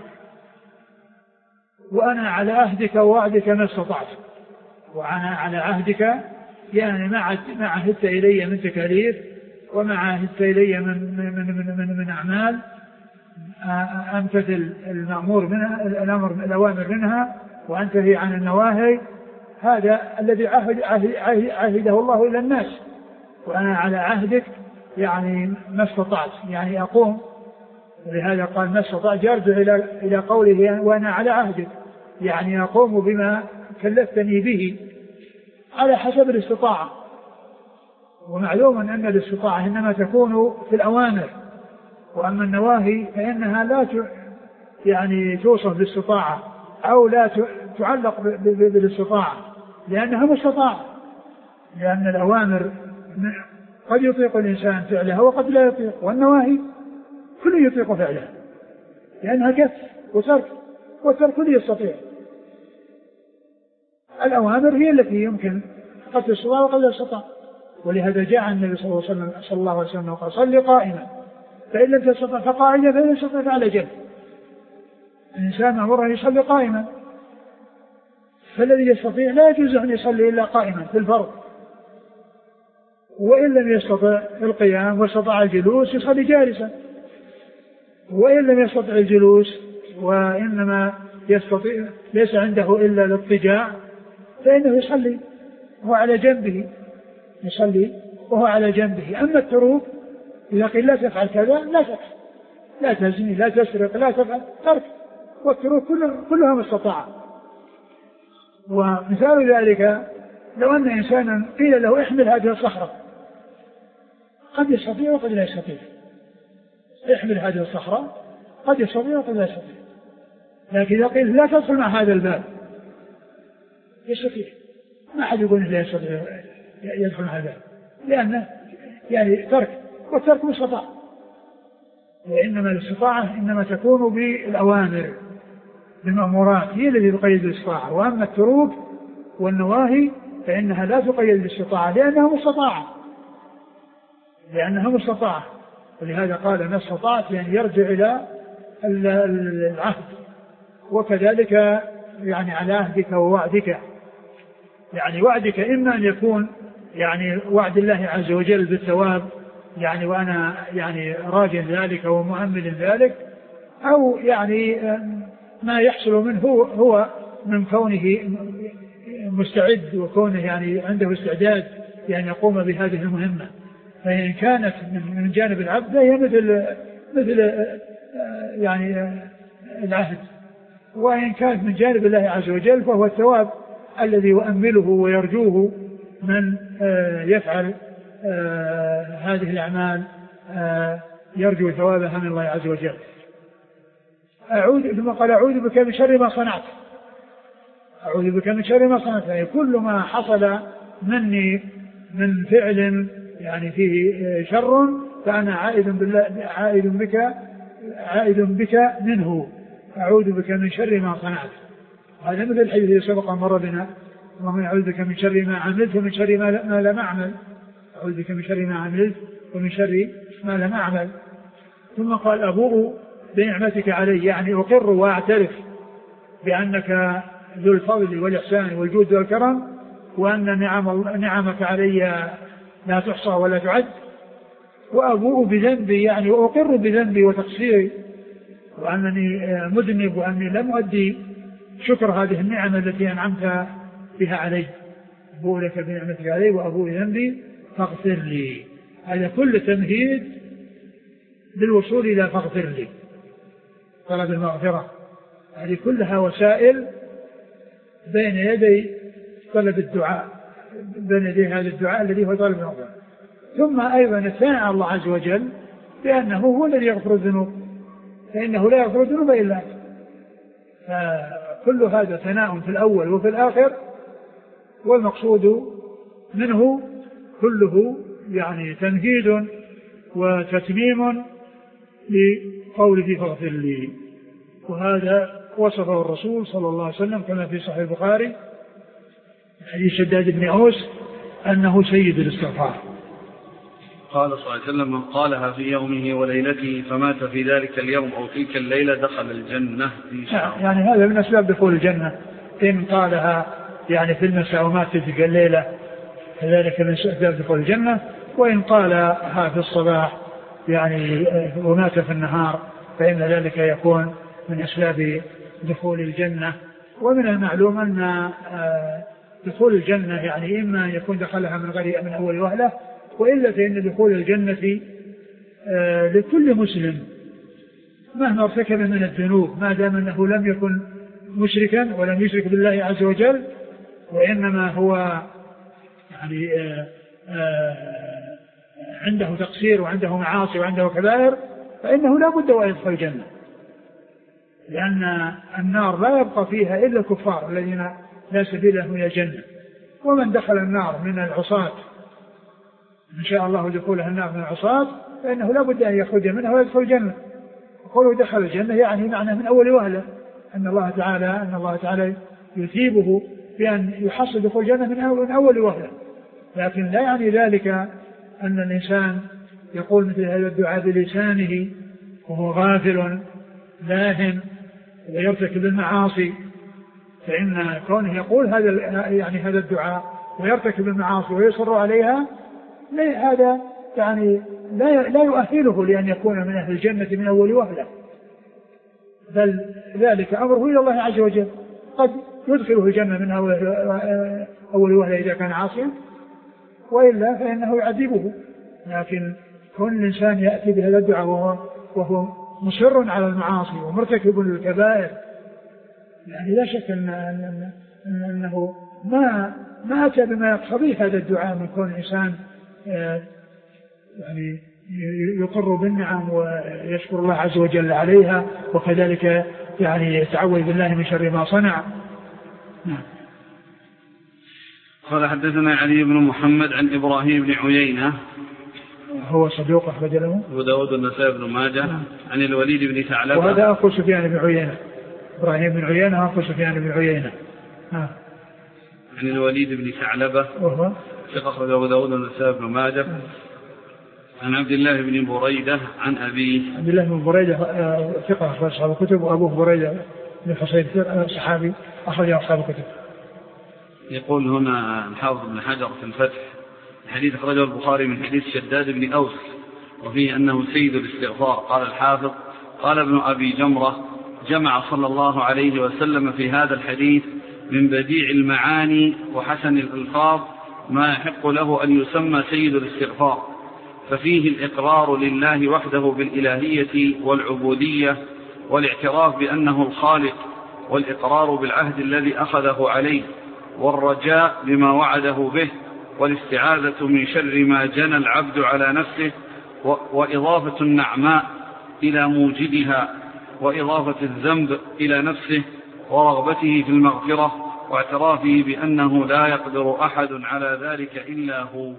وأنا على عهدك ووعدك ما استطعت. وأنا على عهدك يعني ما عهدت إلي من تكاليف وما عهدت إلي من أعمال أمتثل المأمور منها الأوامر منها وأنتهي عن النواهي. هذا الذي عهده الله إلى الناس. وأنا على عهدك يعني ما استطعت، يعني أقوم. ولهذا قال ما استطعت يرجع إلى قوله وأنا على عهدك، يعني أقوم بما كلفتني به على حسب الاستطاعة. ومعلوم أن الاستطاعة إنما تكون في الأوامر، وأما النواهي فإنها لا يعني توصف بالاستطاعة أو لا تعلق بالاستطاعة لأنها مستطاعة. لأن الأوامر قد يطيق الإنسان فعلها وقد لا يطيق، والنواهي كل يطيق فعلها لأنها كف وترك، والترك كل يستطيع. الأوامر هي التي يمكن قد تستطاع وقد لا تستطاع. ولهذا جاء النبي صلى الله عليه وسلم وقال صل قائما فإن لم تستطع فقاعدا فإن لم تستطع فعلى جنب. الإنسان مأمور أن يصلي قائما، فالذي يستطيع لا يجوز أن يصلي إلا قائما في الفرض، وإن لم يستطع القيام واستطاع الجلوس يصلي جالسا، وإن لم يستطع الجلوس وإنما يستطيع ليس عنده إلا الاضطجاع فإنه يصلي وهو على جنبه، يصلي وهو على جنبه. أما التروك إذا قيل لا تفعل كذا لا تفعل، لا تزني لا تسرق لا تفعل، ترك. والتروك كلها مستطاعة. ومثال ذلك لو أن إنسانا قيل له احمل هذه الصخرة، قد يستطيع وقد لا يستطيع. احمل هذه الصخرة قد يستطيع وقد لا يستطيع. لكن إذا قيل لا تدخل مع هذا الباب يستطيع. ما أحد يقول لا يستطيع يدخل مع هذا الباب لأنه يعني ترك، والترك مستطاع. وإنما الاستطاعة إنما تكون بالأوامر بالمأمورات هي التي تقيد الاستطاعة. وأما التروك والنواهي فإنها لا تقيد الاستطاعة لأنها مستطاعة. ولهذا قال ما استطعت يعني يرجع إلى العهد. وكذلك يعني على عهدك ووعدك، يعني وعدك إما أن يكون يعني وعد الله عز وجل بالثواب يعني وأنا يعني راج ذلك ومؤمل ذلك، أو يعني ما يحصل منه هو من كونه مستعد وكونه يعني عنده استعداد يعني يقوم بهذه المهمة. فإن كانت من جانب العبد هي مثل يعني العهد، وإن كانت من جانب الله عز وجل فهو الثواب الذي يؤمله ويرجوه من يفعل هذه الأعمال، يرجو ثوابها من الله عز وجل. ثم قال أعوذ بك من شر ما صنعت. أعوذ بك من شر ما صنعت، يعني كل ما حصل مني من فعل يعني فيه شر فأنا عائد بك منه. أعوذ بك من شر ما صنعت. هذا مثل الحديث الذي سبق مر بنا اللهم أعوذ بك من شر ما عملت ومن شر ما لم أعمل. أعوذ بك من شر ما عملت ومن شر ما لم أعمل. ثم قال أبوء بنعمتك علي، يعني أقر وأعترف بأنك ذو الفضل والإحسان والجود والكرم، وأن نعمك علي لا تحصى ولا تعد. وأبوء بذنبي يعني أقر بذنبي وتقصيري، وأنني مذنب وأني لم أؤدي شكر هذه النعمة التي أنعمت بها علي. أبوء لك بنعمتك علي وأبوء بذنبي فاغفر لي. هذا كل تمهيد للوصول إلى فاغفر لي، طلب المغفرة. هذه كلها وسائل بين يدي طلب الدعاء، بين يدي هذا الدعاء الذي هو طلب المغفرة. ثم أيضا الثناء على الله عز وجل بأنه هو الذي يغفر الذنوب، فإنه لا يغفر الذنوب إلا أنت. فكل هذا ثناء في الأول وفي الآخر، والمقصود منه كله يعني تمهيد وتتميم لقوله فاغفر لي. وهذا وصفه الرسول صلى الله عليه وسلم كما في صحيح البخاري حديث شداد بن أوس أنه سيد الاستغفار. قال صلى الله عليه وسلم: من قالها في يومه وليلته فمات في ذلك اليوم أو تلك الليلة دخل الجنة إن شاء الله. يعني هذا من أسباب دخول الجنة، إن قالها يعني في المساء ومات في تلك الليلة فذلك من أسباب دخول الجنة، وإن قالها في الصباح يعني ومات في النهار فإن ذلك يكون من أسباب دخول الجنة. ومن المعلوم أن دخول الجنة يعني إما أن يكون دخلها من أول وهلة، وإلا فإن دخول الجنة لكل مسلم مهما ارتكب من الذنوب ما دام أنه لم يكن مشركا ولم يشرك بالله عز وجل، وإنما هو يعني عنده تقصير وعنده معاصي وعنده كبائر، فإنه لا بد وأن يدخل الجنة، لأن النار لا يبقى فيها إلا الكفار الذين لا سبيل لهم إلى الجنة. ومن دخل النار من العصاة إن شاء الله دخوله النار من العصاة فإنه لا بد أن يخرج منها ويدخل الجنة. وقوله دخل الجنة يعني معنى من أول وهلة أن الله تعالى يثيبه بأن يحصل دخول الجنة من أول وهلة، لكن لا يعني ذلك أن الإنسان يقول مثل هذا الدعاء بلسانه وهو غافل لاهٍ ويرتكب المعاصي، فإن كونه يقول هذا الدعاء ويرتكب المعاصي ويصر عليها هذا يعني لا يؤهله لأن يكون من أهل الجنة من أول وهلة، بل ذلك أمره إلى الله عز وجل، قد يدخله الجنة من أول وهلة إذا كان عاصيا، وإلا فإنه يعذبه. لكن كون الإنسان يأتي بهذا الدعاء وهو مصر على المعاصي ومرتكب للكبائر يعني لا شك أنه ما أتى بما يقتضي هذا الدعاء من كون الإنسان يعني يقر بالنعم ويشكر الله عز وجل عليها، وكذلك يعني يتعوذ بالله من شر ما صنع. قال حدثنا علي بن محمد عن إبراهيم بن عيينة هو صدوق أخرج له أبو داود والنسائي بن ماجه عن الوليد بن ثعلبة وهذا أخو سفيان بن عيينة، إبراهيم بن عيينة أخو سفيان بن عيينة عن الوليد بن ثعلبة وهو ثقة أخرج أبو داود والنسائي بن ماجه عن عبد الله بن بريدة عن أبيه. عبد الله بن بريدة ثقة أخرج أصحاب الكتب، وأبوه بريدة بن حصين صحابي أخرج أصحاب الكتب. يقول هنا الحافظ بن حجر في الفتح: الحديث أخرجه البخاري من حديث شداد بن أوس وفيه أنه سيد الاستغفار. قال الحافظ: قال ابن أبي جمرة: جمع صلى الله عليه وسلم في هذا الحديث من بديع المعاني وحسن الألفاظ ما يحق له أن يسمى سيد الاستغفار، ففيه الإقرار لله وحده بالإلهية والعبودية والاعتراف بأنه الخالق، والإقرار بالعهد الذي أخذه عليه، والرجاء بما وعده به، والاستعاذة من شر ما جنى العبد على نفسه، وإضافة النعماء إلى موجدها، وإضافة الذنب إلى نفسه، ورغبته في المغفرة، واعترافه بأنه لا يقدر أحد على ذلك إلا هو.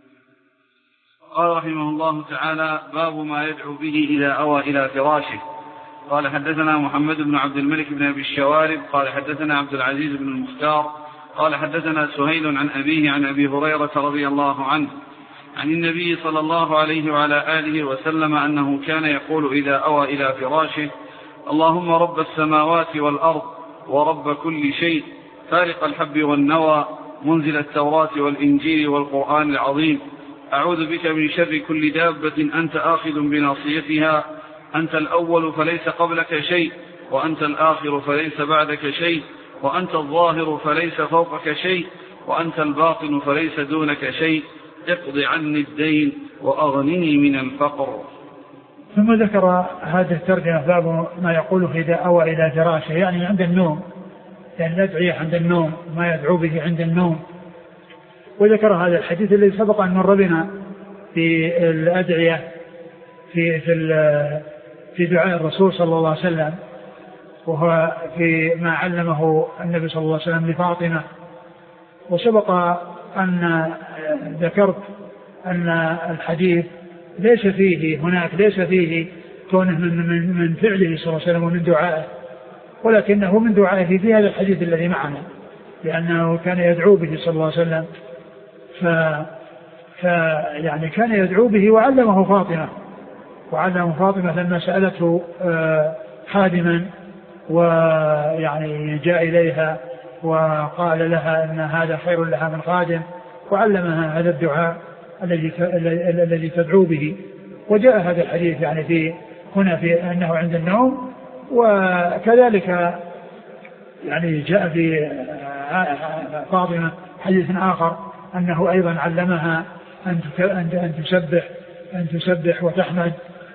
قال رحمه الله تعالى: باب ما يدعو به إذا أوى إلى فراشه. قال حدثنا محمد بن عبد الملك بن أبي الشوارب قال حدثنا عبد العزيز بن المختار قال حدثنا سهيل عن أبيه عن أبي هريرة رضي الله عنه عن النبي صلى الله عليه وعلى آله وسلم أنه كان يقول إذا أوى إلى فراشه: اللهم رب السماوات والأرض ورب كل شيء، فارق الحب والنوى، منزل التوراة والإنجيل والقرآن العظيم، أعوذ بك من شر كل دابة أنت آخذ بناصيتها، أنت الأول فليس قبلك شيء، وأنت الآخر فليس بعدك شيء، وأنت الظاهر فليس فوقك شيء، وأنت الباطن فليس دونك شيء، اقض عني الدين وأغنني من الفقر. ثم ذكر هذه الترجمة باب ما يقوله إذا أوى إلى فراشه، يعني عند النوم، يعني الأدعية عند النوم، ما يدعو به عند النوم. وذكر هذا الحديث الذي سبق أن مر بنا في الأدعية في دعاء الرسول صلى الله عليه وسلم، وهو في ما علمه النبي صلى الله عليه وسلم لفاطمة. وسبق أن ذكرت أن الحديث ليس فيه كونه من فعله صلى الله عليه وسلم ومن دعائه، ولكنه من دعائه في هذا الحديث الذي معنا، لأنه كان يدعو به صلى الله عليه وسلم. يعني كان يدعو به وعلمه فاطمة لما سألته خادما ويعني جاء إليها وقال لها أن هذا خير لها من خادم، وعلمها هذا الدعاء الذي تدعو به. وجاء هذا الحديث يعني في هنا في أنه عند النوم، وكذلك يعني جاء في فاطمة حديث آخر أنه أيضا علمها أن تسبح وتحمد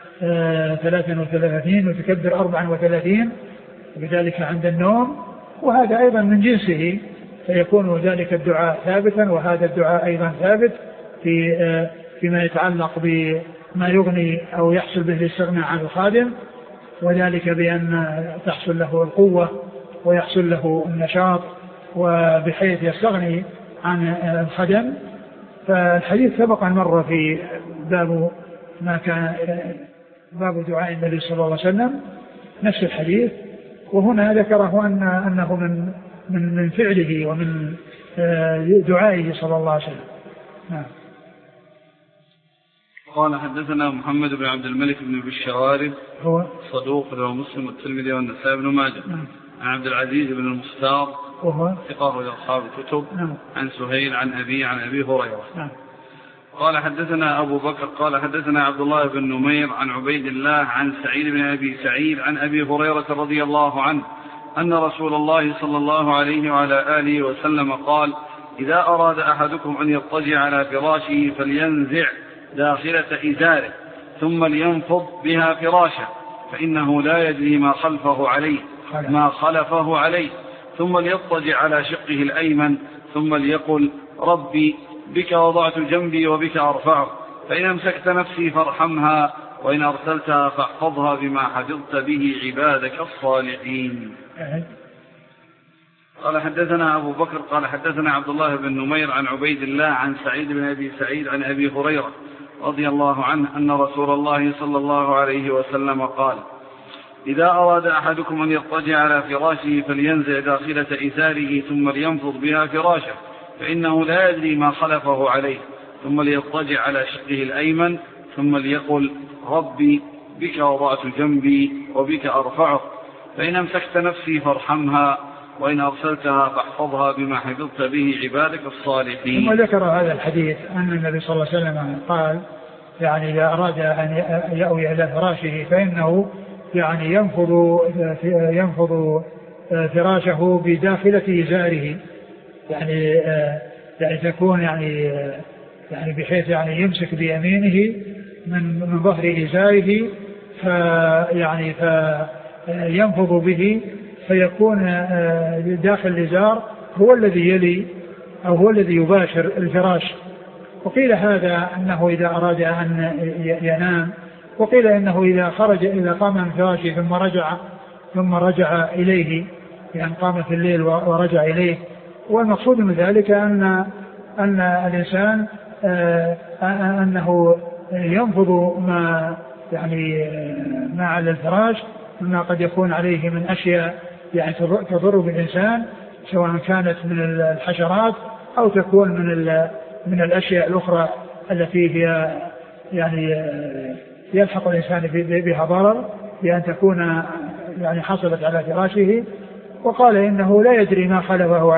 33 وتكبر 34، وبذلك عند النوم، وهذا أيضا من جنسه، فيكون ذلك الدعاء ثابتا، وهذا الدعاء أيضا ثابت فيما يتعلق بما يغني أو يحصل به الاستغناء عن الخادم، وذلك بأن تحصل له القوة ويحصل له النشاط وبحيث يستغني عن الخدم. فالحديث سبق أن مر في باب ما كان باب دعاء النبي صلى الله عليه وسلم، نفس الحديث، وهنا ذكره أنه من فعله ومن دعائه صلى الله عليه وسلم. نعم. قال حدثنا محمد بن عبد الملك بن بشوارب هو صدوق له مسلم والترمذي والنسائي بن ماجه. عن عبد العزيز بن المختار وهو ثقة لأصحاب الكتب. عن سهيل عن أبي هريرة. قال حدثنا أبو بكر قال حدثنا عبد الله بن نمير عن عبيد الله عن سعيد بن أبي سعيد عن أبي هريرة رضي الله عنه أن رسول الله صلى الله عليه وعلى آله وسلم قال: إذا أراد أحدكم أن يضطجع على فراشه فلينزع داخلة إزاره ثم لينفض بها فراشه، فإنه لا يدري ما خلفه عليه، ثم ليضطجع على شقه الأيمن ثم ليقل: ربي بك وضعت جنبي وبك أرفعه، فإن أمسكت نفسي فارحمها، وإن أرسلتها فاحفظها بما حفظت به عبادك الصالحين. قال حدثنا أبو بكر قال حدثنا عبد الله بن نمير عن عبيد الله عن سعيد بن أبي سعيد عن أبي هريرة رضي الله عنه أن رسول الله صلى الله عليه وسلم قال: إذا أراد أحدكم أن يضطجع على فراشه فلينزع داخلة إزاره ثم لينفض بها فراشه، فإنه لا يدري ما خلفه عليه، ثم ليضطجع على شقه الأيمن ثم ليقل: ربي بك وضعت جنبي وبك أرفعه، فإن أمسكت نفسي فارحمها، وإن أرسلتها فاحفظها بما حفظت به عبادك الصالحين. ثم ذكر هذا الحديث أن النبي صلى الله عليه وسلم قال: يعني إذا أراد أن يأوي إلى فراشه فإنه يعني ينفض فراشه بداخلة إزاره، يعني تكون يعني بحيث يعني يمسك بيمينه من ظهر إزاره فينفض به، فيكون داخل الإزار هو الذي يلي أو هو الذي يباشر الفراش. وقيل هذا أنه إذا أراد أن ينام، وقيل إنه إذا قام من فراشه ثم رجع إليه، يعني قام في الليل ورجع إليه. والمقصود من ذلك أن الإنسان أنه ينفض ما على الفراش مما قد يكون عليه من أشياء يعني تضر بالإنسان، سواء كانت من الحشرات أو تكون من الأشياء الأخرى التي هي يعني يلحق الإنسان بها ضرر، بأن تكون يعني حصلت على فراشه. وقال إنه لا يدري ما خلفه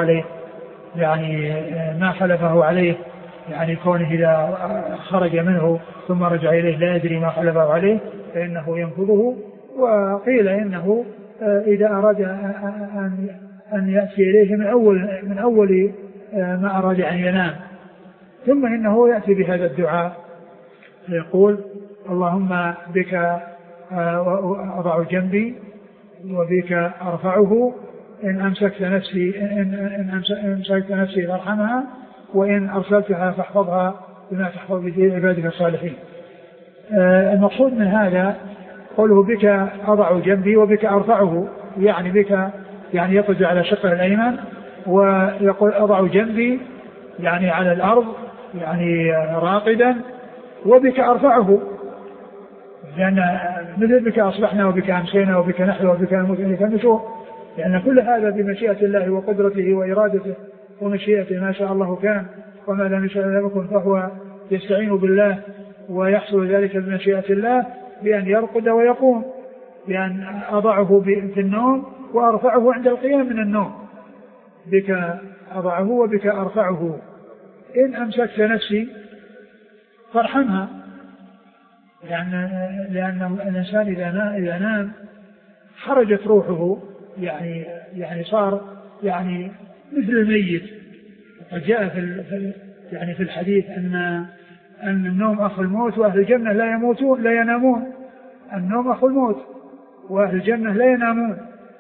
عليه، يعني كونه إذا خرج منه ثم رجع إليه لا يدري ما خلفه عليه فإنه ينفذه. وقيل إنه إذا أراد أن يأتي إليه من أول ما أراد أن ينام، ثم إنه يأتي بهذا الدعاء فيقول: اللهم بك أضع جنبي وبك أرفعه، إن أمسكت نفسي فارحمها، وإن أرسلتها فاحفظها بما تحفظ به عبادك الصالحين. المقصود من هذا قوله بك أضع جنبي وبك أرفعه، يعني بك يعني يقضي على شقه الأيمن، ويقول أضع جنبي يعني على الأرض يعني راقدا، وبك أرفعه، لأن مثل بك أصبحنا وبك أمسينا وبك نحيا وبك النشور، لأن كل هذا بمشيئة الله وقدرته وإرادته ومشيئته، ما شاء الله كان وما لم يشاء لم يكن، فهو يستعين بالله ويحصل ذلك بمشيئة الله بأن يرقد ويقوم، بأن أضعه في النوم وأرفعه عند القيام من النوم، بك أضعه وبك أرفعه. إن أمسكت نفسي فارحمها، لأن الإنسان إذا نام خرجت روحه، يعني صار يعني مثل الميت. وقد جاء في الحديث أن النوم أخو الموت وأهل الجنة لا يموتون لا ينامون. النوم أخو الموت وأهل الجنة لا ينامون.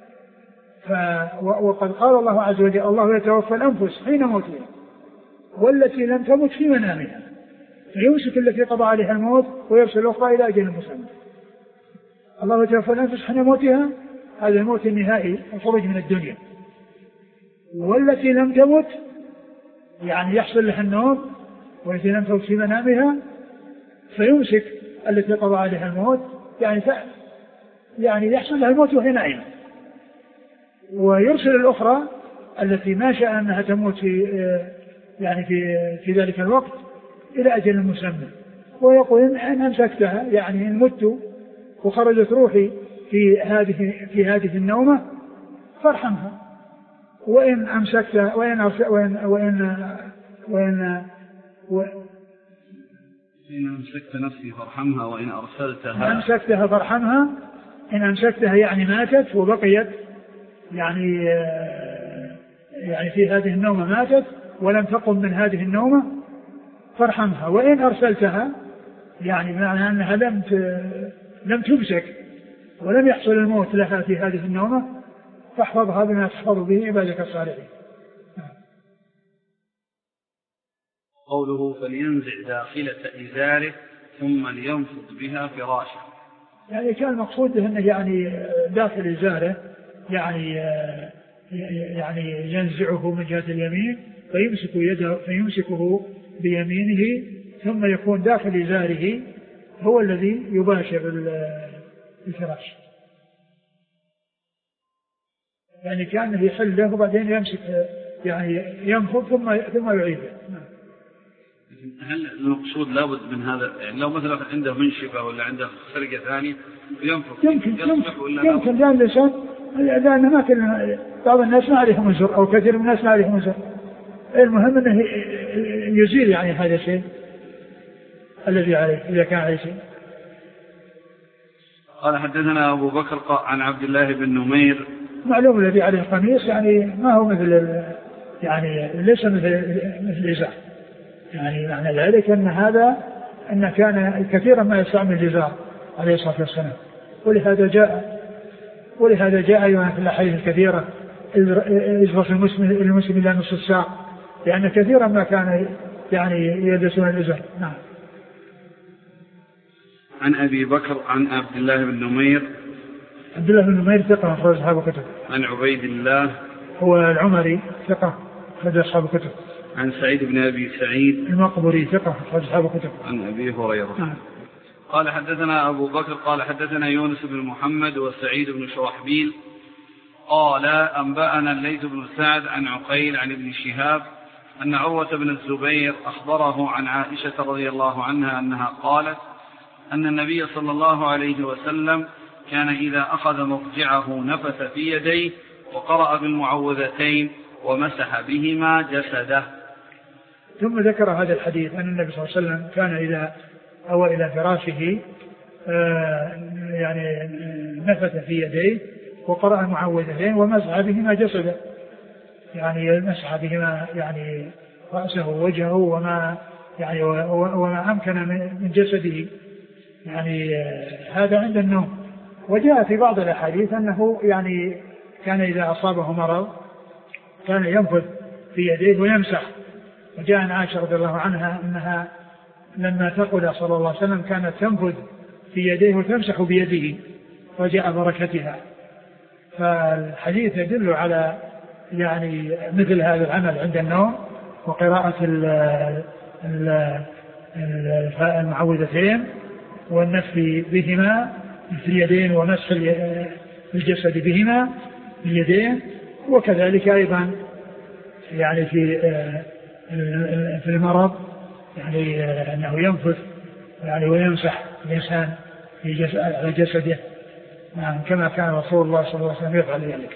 وقد قال الله عز وجل: الله يتوفى الأنفس حين موتها والتي لم تمت في منامها فيمسك التي قضى عليها الموت ويرسل الأخرى إلى أجل مسمى. الله يتوفى الأنفس حين موتها، هذا الموت النهائي، الخروج من الدنيا. والتي لم تمت يعني يحصل لها النوم، والتي لم تمت في منامها فيمسك التي قضى عليها الموت، يعني يحصل لها الموت وهي نائمة، ويرسل الأخرى التي ما شاء أنها تموت في ذلك الوقت إلى أجل مسمى. ويقول: إن أمسكتها يعني إن مت وخرجت روحي في هذه النومة فارحمها، وإن أمسكتها إن أمسكت نفسي فارحمها وإن أرسلتها فارحمها. إن أمسكتها يعني ماتت وبقيت يعني في هذه النومة ماتت ولم تقم من هذه النومة فارحمها. وإن أرسلتها يعني معنى أنها لم تمسك ولم يحصل الموت لها في هذه النومة فاحفظها بما تحفظ به عبادك الصالحين. قوله: فلينزع داخلة إزاره ثم لينفض بها فراشه، يعني كان المقصود أنه يعني داخل إزاره يعني ينزعه من جهة اليمين فيمسكه بيمينه ثم يكون داخل إزاره هو الذي يباشر الفراش، يعني كأنه يحله وبعدين يمسك يعني ينفض ثم يعيده. هل المقصود لابد من هذا؟ يعني لو مثلا عنده منشفة ولا عنده سرقة ثانية ينفض يمكن لأن الإنسان لأن ما كل بعض الناس ما عليهم وزر أو كثير من الناس ما عليهم وزر، المهم أنه يزيل يعني هذا الشيء الذي عليه إذا كان عليه شيء. قال: حدثنا أبو بكر عن عبد الله بن نمير. معلوم الذي عليه القميص يعني ما هو مثل يعني ليس مثل إزار، يعني معنى ذلك أن كان كثيرا ما يستعمل الإزار عليه الصلاة والسلام، ولهذا جاء أيضا في الأحاديث الكثيرة: يجرس المسلم إلى نصف الساق، لأن كثيرا ما كان يعني يلبسون الإزار. نعم. عن أبي بكر عن عبد الله بن نمير. عبد الله بن نمير ثقة أخرج أصحاب الكتب. عن عبيد الله هو العمري ثقة أخرج أصحاب الكتب. عن سعيد بن أبي سعيد المقبري ثقة أخرج أصحاب الكتب. عن أبي هريرة. قال: حدثنا أبو بكر قال: حدثنا يونس بن محمد وسعيد بن شرحبيل قال: أنبأنا الليث بن سعد عن عقيل عن ابن شهاب أن عروة بن الزبير أخبره عن عائشة رضي الله عنها أنها قالت أن النبي صلى الله عليه وسلم كان إذا أخذ مضجعه نفث في يديه وقرأ بالمعوذتين ومسح بهما جسده. ثم ذكر هذا الحديث أن النبي صلى الله عليه وسلم كان إذا أوى إلى فراشه يعني نفث في يديه وقرأ المعوذتين ومسح بهما جسده، يعني مسح بهما يعني رأسه ووجهه وما أمكن من جسده، يعني هذا عند النوم. وجاء في بعض الأحاديث أنه يعني كان إذا أصابه مرض كان ينفث في يديه ويمسح. وجاء عن عائشة رضي الله عنها أنها لما ثقل صلى الله عليه وسلم كانت تنفث في يديه وتمسح بيده وجاء بركتها. فالحديث يدل على يعني مثل هذا العمل عند النوم وقراءة المعوذتين والنفث بهما في اليدين ومسح الجسد بهما، اليدين. وكذلك أيضا يعني في المرض يعني أنه ينفث يعني ويمسح الإنسان على جسده، نعم، كما كان رسول الله صلى الله عليه وسلم يفعل ذلك.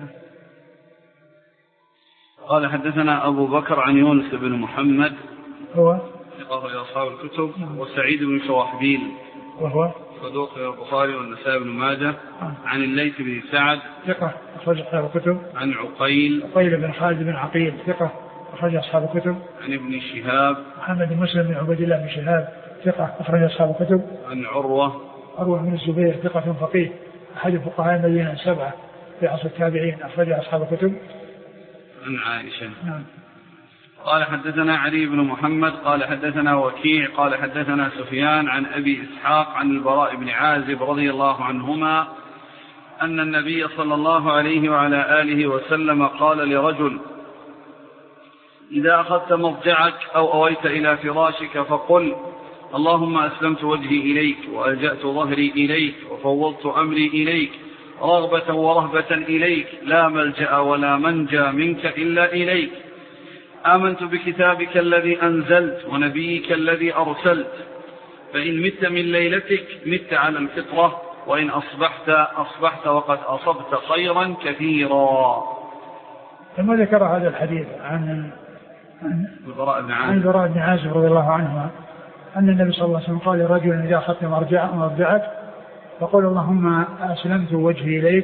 قال حدثنا أبو بكر عن يونس بن محمد هو ثقة أصحاب الكتب، وسعيد بن شوحبيل وهو صدوق البخاري والنسائي بن ماجه، عن الليث بن سعد ثقة أخرج أصحاب الكتب، عن عقيل بن خالد بن عقيل ثقة أخرج أصحاب الكتب، عن ابن شهاب محمد بن مسلم بن عبد الله بن شهاب ثقة أخرج أصحاب الكتب، عن عروة بن الزبير ثقة فقيه أحد فقهاء المدينة السبعة في عصر التابعين أخرج أصحاب الكتب، عن عائشة. نعم. قال حدثنا علي بن محمد قال حدثنا وكيع قال حدثنا سفيان عن أبي إسحاق عن البراء بن عازب رضي الله عنهما أن النبي صلى الله عليه وعلى آله وسلم قال لرجل: إذا أخذت مضجعك أو أويت إلى فراشك فقل: اللهم أسلمت وجهي إليك وألجأت ظهري إليك وفوضت أمري إليك رغبة ورهبة إليك لا ملجأ ولا منجى منك إلا إليك. آمنت بكتابك الذي أنزلت ونبيك الذي أرسلت. فإن مت من ليلتك مت على الفطرة، وإن أصبحت وقد أصبت خيرا كثيرا. ثم ذكر هذا الحديث عن البراء بن عازب رضي الله عنه أن النبي صلى الله عليه وسلم قال لرجل: إذا أخذت مرجعك فقل: اللهم أسلمت وجهي إليك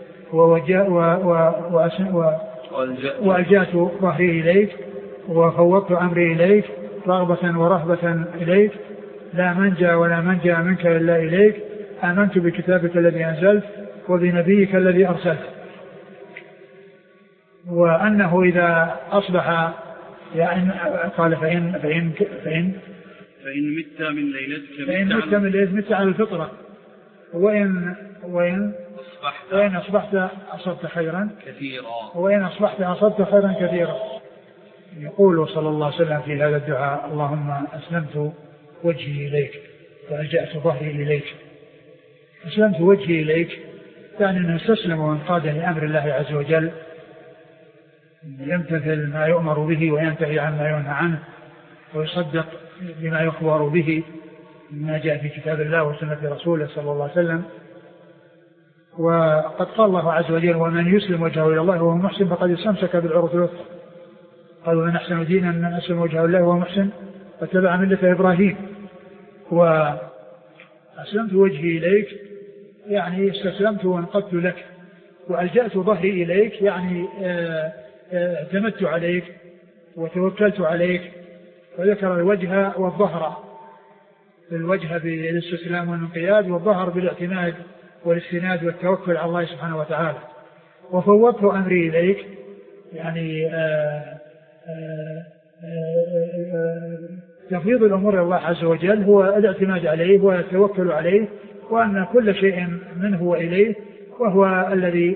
وألجأت ظهري إليك وفوضت أمري إليك رغبة ورهبة إليك لا منجى ولا منجى منك إلا إليك. آمنت بكتابك الذي أنزلت وبنبيك الذي أرسلت. وأنه إذا أصبح يعني قال فإن مت من ليلتك مت على الفطرة، وإن أصبحت أصبت خيرا كثيرا، وإن أصبحت أصبت خيرا كثيرا. يقول صلى الله عليه وسلم في هذا الدعاء: اللهم أسلمت وجهي إليك وألجأت ظهري إليك. أسلمت وجهي إليك يعني أنه استسلم وانقاد لأمر الله عز وجل، يمتثل ما يؤمر به وينتهي عما ينهى عنه، ويصدق بما يخبر به مما جاء في كتاب الله وسنة رسوله صلى الله عليه وسلم. وقد قال الله عز وجل: ومن يسلم وجهه إلى الله وهو محسن فقد استمسك بالعروة الوثقى. قال: ومن أحسن دينا من أسلم وجهه لله وهو محسن واتبع ملة إبراهيم. وأسلمت وجهي إليك يعني استسلمت وانقدت لك، وألجأت ظهري إليك يعني اعتمدت عليك وتوكلت عليك. وذكر الوجه والظهر، الوجه بالاستسلام والانقياد، والظهر بالاعتماد والاستناد والتوكل على الله سبحانه وتعالى. وفوضت أمري إليك يعني تفويض الأمور إلى الله عز وجل هو الاعتماد عليه والتوكل عليه، وأن كل شيء منه وإليه، وهو الذي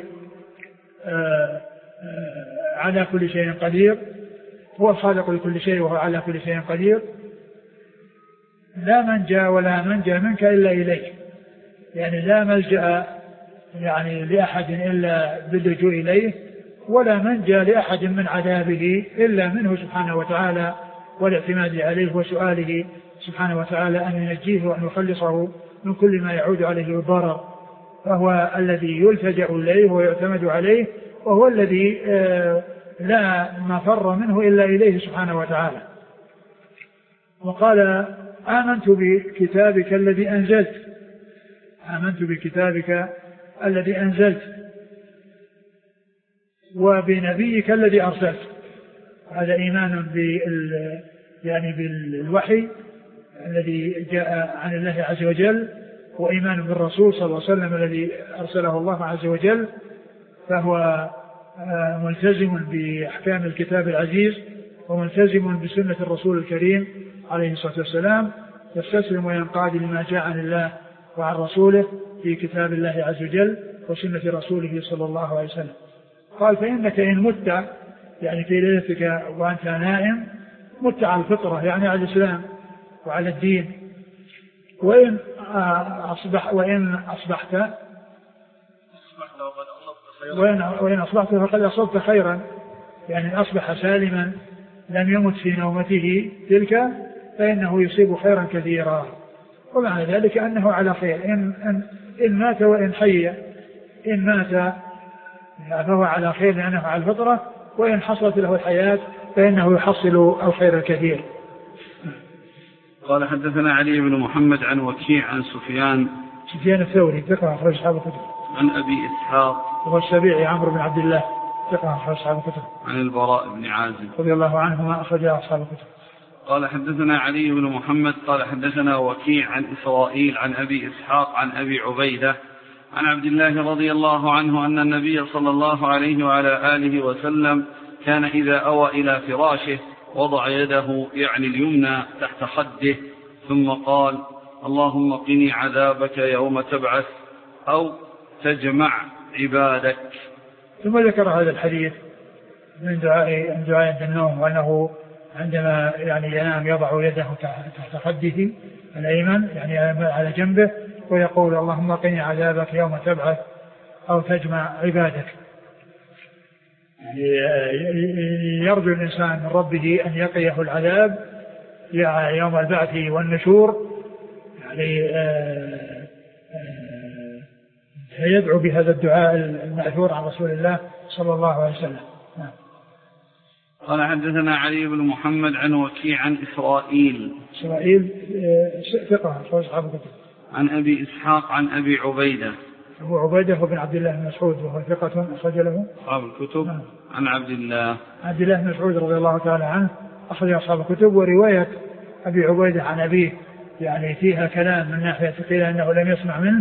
على كل شيء قدير، هو الخالق لكل شيء وهو على كل شيء قدير. لا منجى ولا منجى منك إلا إليك، يعني لا ملجأ يعني لأحد إلا باللجوء إليه، ولا منجى لأحد من عذابه إلا منه سبحانه وتعالى، والاعتماد عليه وسؤاله سبحانه وتعالى أن ينجيه وأن يخلصه من كل ما يعود عليه الضرر. فهو الذي يلتجأ إليه ويعتمد عليه، وهو الذي لا مفر منه إلا إليه سبحانه وتعالى. وقال: آمنت بكتابك الذي أنزلت. آمنت بكتابك الذي أنزلت وبنبيك الذي أرسلت. هذا إيمان يعني بالوحي الذي جاء عن الله عز وجل، وإيمان بالرسول صلى الله عليه وسلم الذي أرسله الله عز وجل. فهو ملتزم بأحكام الكتاب العزيز، وملتزم بسنة الرسول الكريم عليه الصلاة والسلام، يستسلم وينقاد لما جاء عن الله وعن رسوله في كتاب الله عز وجل وسنة رسوله صلى الله عليه وسلم. قال: فإنك إن مت يعني في ليلتك وأنت نائم مت على الفطرة، يعني على الإسلام وعلى الدين. وإن أصبحت وإن أصبحت فقد أصبت خيرا، يعني أصبح سالما لم يمت في نومته تلك فإنه يصيب خيرا كثيرا. ومعنى ذلك أنه على خير إن مات وإن حي، إن مات فهو على خير لأنه على الفطرة، وإن حصلت له الحياة فإنه يحصل الخير الكثير. قال حدثنا علي بن محمد عن وكيع عن سفيان الثوري ثقة أخرج أصحاب الكتب. عن أبي إسحاق والسبيعي عمرو بن عبد الله ثقة أخرج أصحاب الكتب. عن البراء بن عازب رضي الله عنهما أخرج أصحاب الكتب. قال حدثنا علي بن محمد قال حدثنا وكيع عن إسرائيل عن أبي إسحاق عن أبي عبيدة عن عبد الله رضي الله عنه أن النبي صلى الله عليه وعلى آله وسلم كان إذا أوى إلى فراشه وضع يده يعني اليمنى تحت خده ثم قال اللهم قني عذابك يوم تبعث أو تجمع عبادك. ثم ذكر هذا الحديث من دعاء النوم، وأنه عندما يعني ينام يضع يده تحت خده الأيمن يعني على جنبه ويقول اللهم قني عذابك يوم تبعث أو تجمع عبادك. يعني يرجو الإنسان من ربه أن يقيه العذاب يعني يوم البعث والنشور، يعني فيدعو بهذا الدعاء المأثور عن رسول الله صلى الله عليه وسلم. قال حدثنا علي بن محمد عن وكيع عن إسرائيل ثقة أصحاب الكتب. عن أبي إسحاق عن أبي عبيدة أبو عبيدة بن عبد الله بن مسعود وهو ثقة أخرج له أصحاب الكتب. عن عبد الله بن مسعود رضي الله تعالى عنه أخرج أصحاب الكتب. ورواية أبي عبيدة عن أبيه يعني فيها كلام من ناحية قيل أنه لم يسمع منه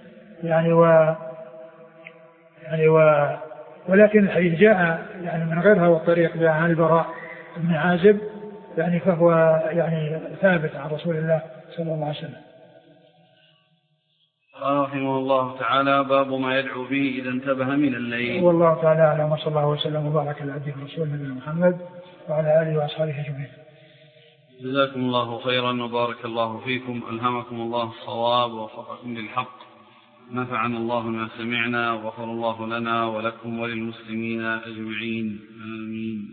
ولكن الحديث جاء يعني من غيرها والطريق جاء عن البراء بن عازب يعني فهو يعني ثابت عن رسول الله صلى الله عليه وسلم. قال رحمه الله تعالى باب ما يدعو به إذا انتبه من الليل. والله تعالى أعلم وصلى الله وسلم وبارك على عبده ورسوله نبينا محمد وعلى آله وأصحابه أجمعين. جزاكم الله خيرا وبارك الله فيكم، ألهمكم الله الصواب ووفقكم للحق، نفعنا الله ما سمعنا وغفر الله لنا ولكم وللمسلمين أجمعين آمين.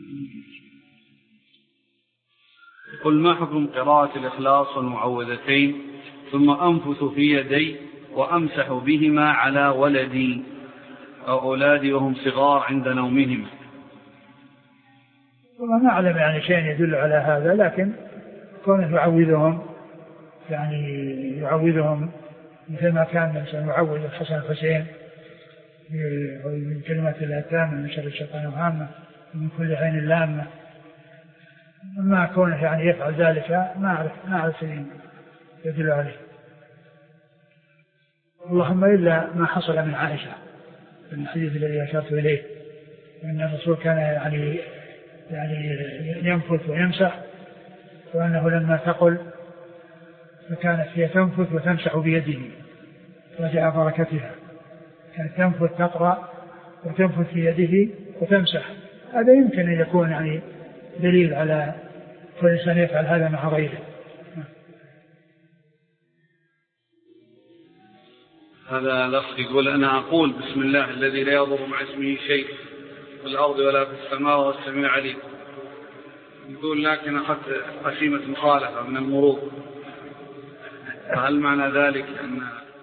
قل ما حكم قراءة الإخلاص والمعوذتين ثم أنفث في يدي وأمسح بهما على ولدي أو أولادي وهم صغار عند نومهم؟ والله ما أعلم يعني شيء يدل على هذا، لكن كونه يعوذهم مثل ما كان الإنسان يعوذ الحسن الحسين من كلمات الله التامة من شر الشيطان وهامة ومن كل عين لامة، ما كونه يعني يفعل ذلك ما أعرف شيء يدل عليه، اللهم إلا ما حصل من عائشة من الحديث الذي أشرت إليه وأن الرسول كان يعني ينفث ويمسح، وأنه لما ثقل فكانت هي تنفث وتمسح بيده رجع بركتها، كانت تنفث تقرأ وتنفث في يده وتمسح. هذا يمكن أن يكون يعني دليل على كل إنسان يفعل هذا مع غيره. هذا الأخ يقول أنا أقول بسم الله الذي لا يضر مع اسمه شيء في الأرض ولا في السماء والسميع العليم، يقول لكن أخذت قسيمة مخالفة من المرور، فهل معنى ذلك أن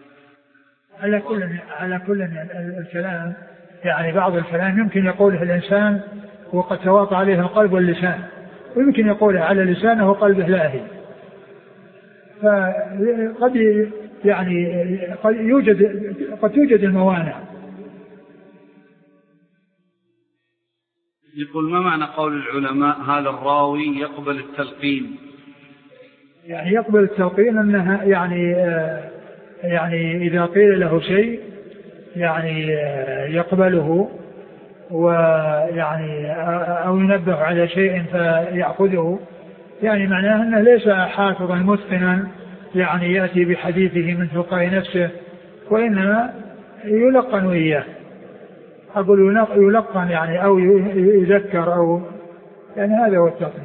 على كل الكلام يعني بعض الكلام يمكن يقوله الإنسان وقد تواطى عليه القلب واللسان، ويمكن يقوله على لسانه وقلبه لاهي، فقد يعني قد يوجد الموانع. يقول ما معنى قول العلماء هذا الراوي يقبل التلقين؟ يعني يقبل التلقين أنها يعني إذا قيل له شيء يعني يقبله، ويعني أو ينبه على شيء فيأخذه، يعني معناه أنه ليس حافظا متقنا يعني يأتي بحديثه من تلقاء نفسه، وإنما يلقن إياه، أقول يلقن يعني أو يذكر أو يعني هذا هو التلقين.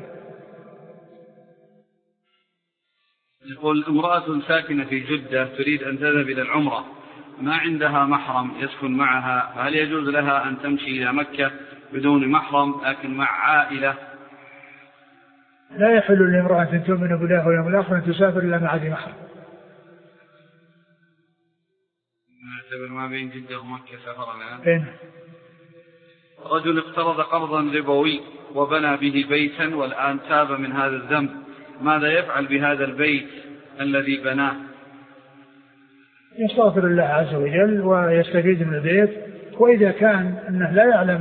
يقول امرأة ساكنة في جدة تريد أن تذهب إلى العمرة ما عندها محرم يسكن معها، فهل يجوز لها أن تمشي إلى مكة بدون محرم لكن مع عائلة؟ لا يحل لامرأة تؤمن بالله واليوم الآخر أن تسافر إلا مع ذي محرم. نعتبر ما بين جدة ومكة سفر الآن. بين رجل اقترض قرضا ربوي وبنى به بيتا والآن تاب من هذا الذنب، ماذا يفعل بهذا البيت الذي بناه؟ يستغفر الله عز وجل ويستفيد من البيت، وإذا كان أنه لا يعلم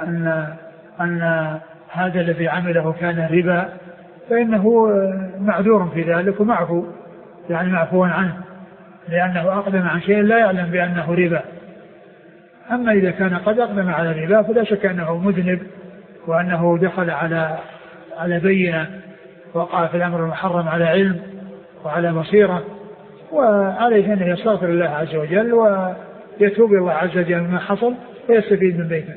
أن هذا الذي عمله كان ربا فإنه معذور في ذلك ومعفو، يعني معفو عنه، لأنه أقدم عن شيء لا يعلم بأنه ربا. أما إذا كان قد أقدم على الربا فلا شك أنه مذنب، وأنه دخل على بينة، وقع في الأمر المحرم على علم وعلى بصيرة، وعليه أن يستغفر الله عز وجل ويتوب الله عز وجل مما حصل ويستفيد من بيته.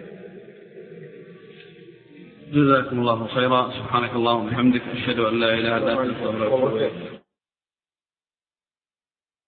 جزاكم الله خيرا. سبحانك اللهم وبحمدك، أشهد أن لا إله إلا أنت، أستغفرك وأتوب إليك.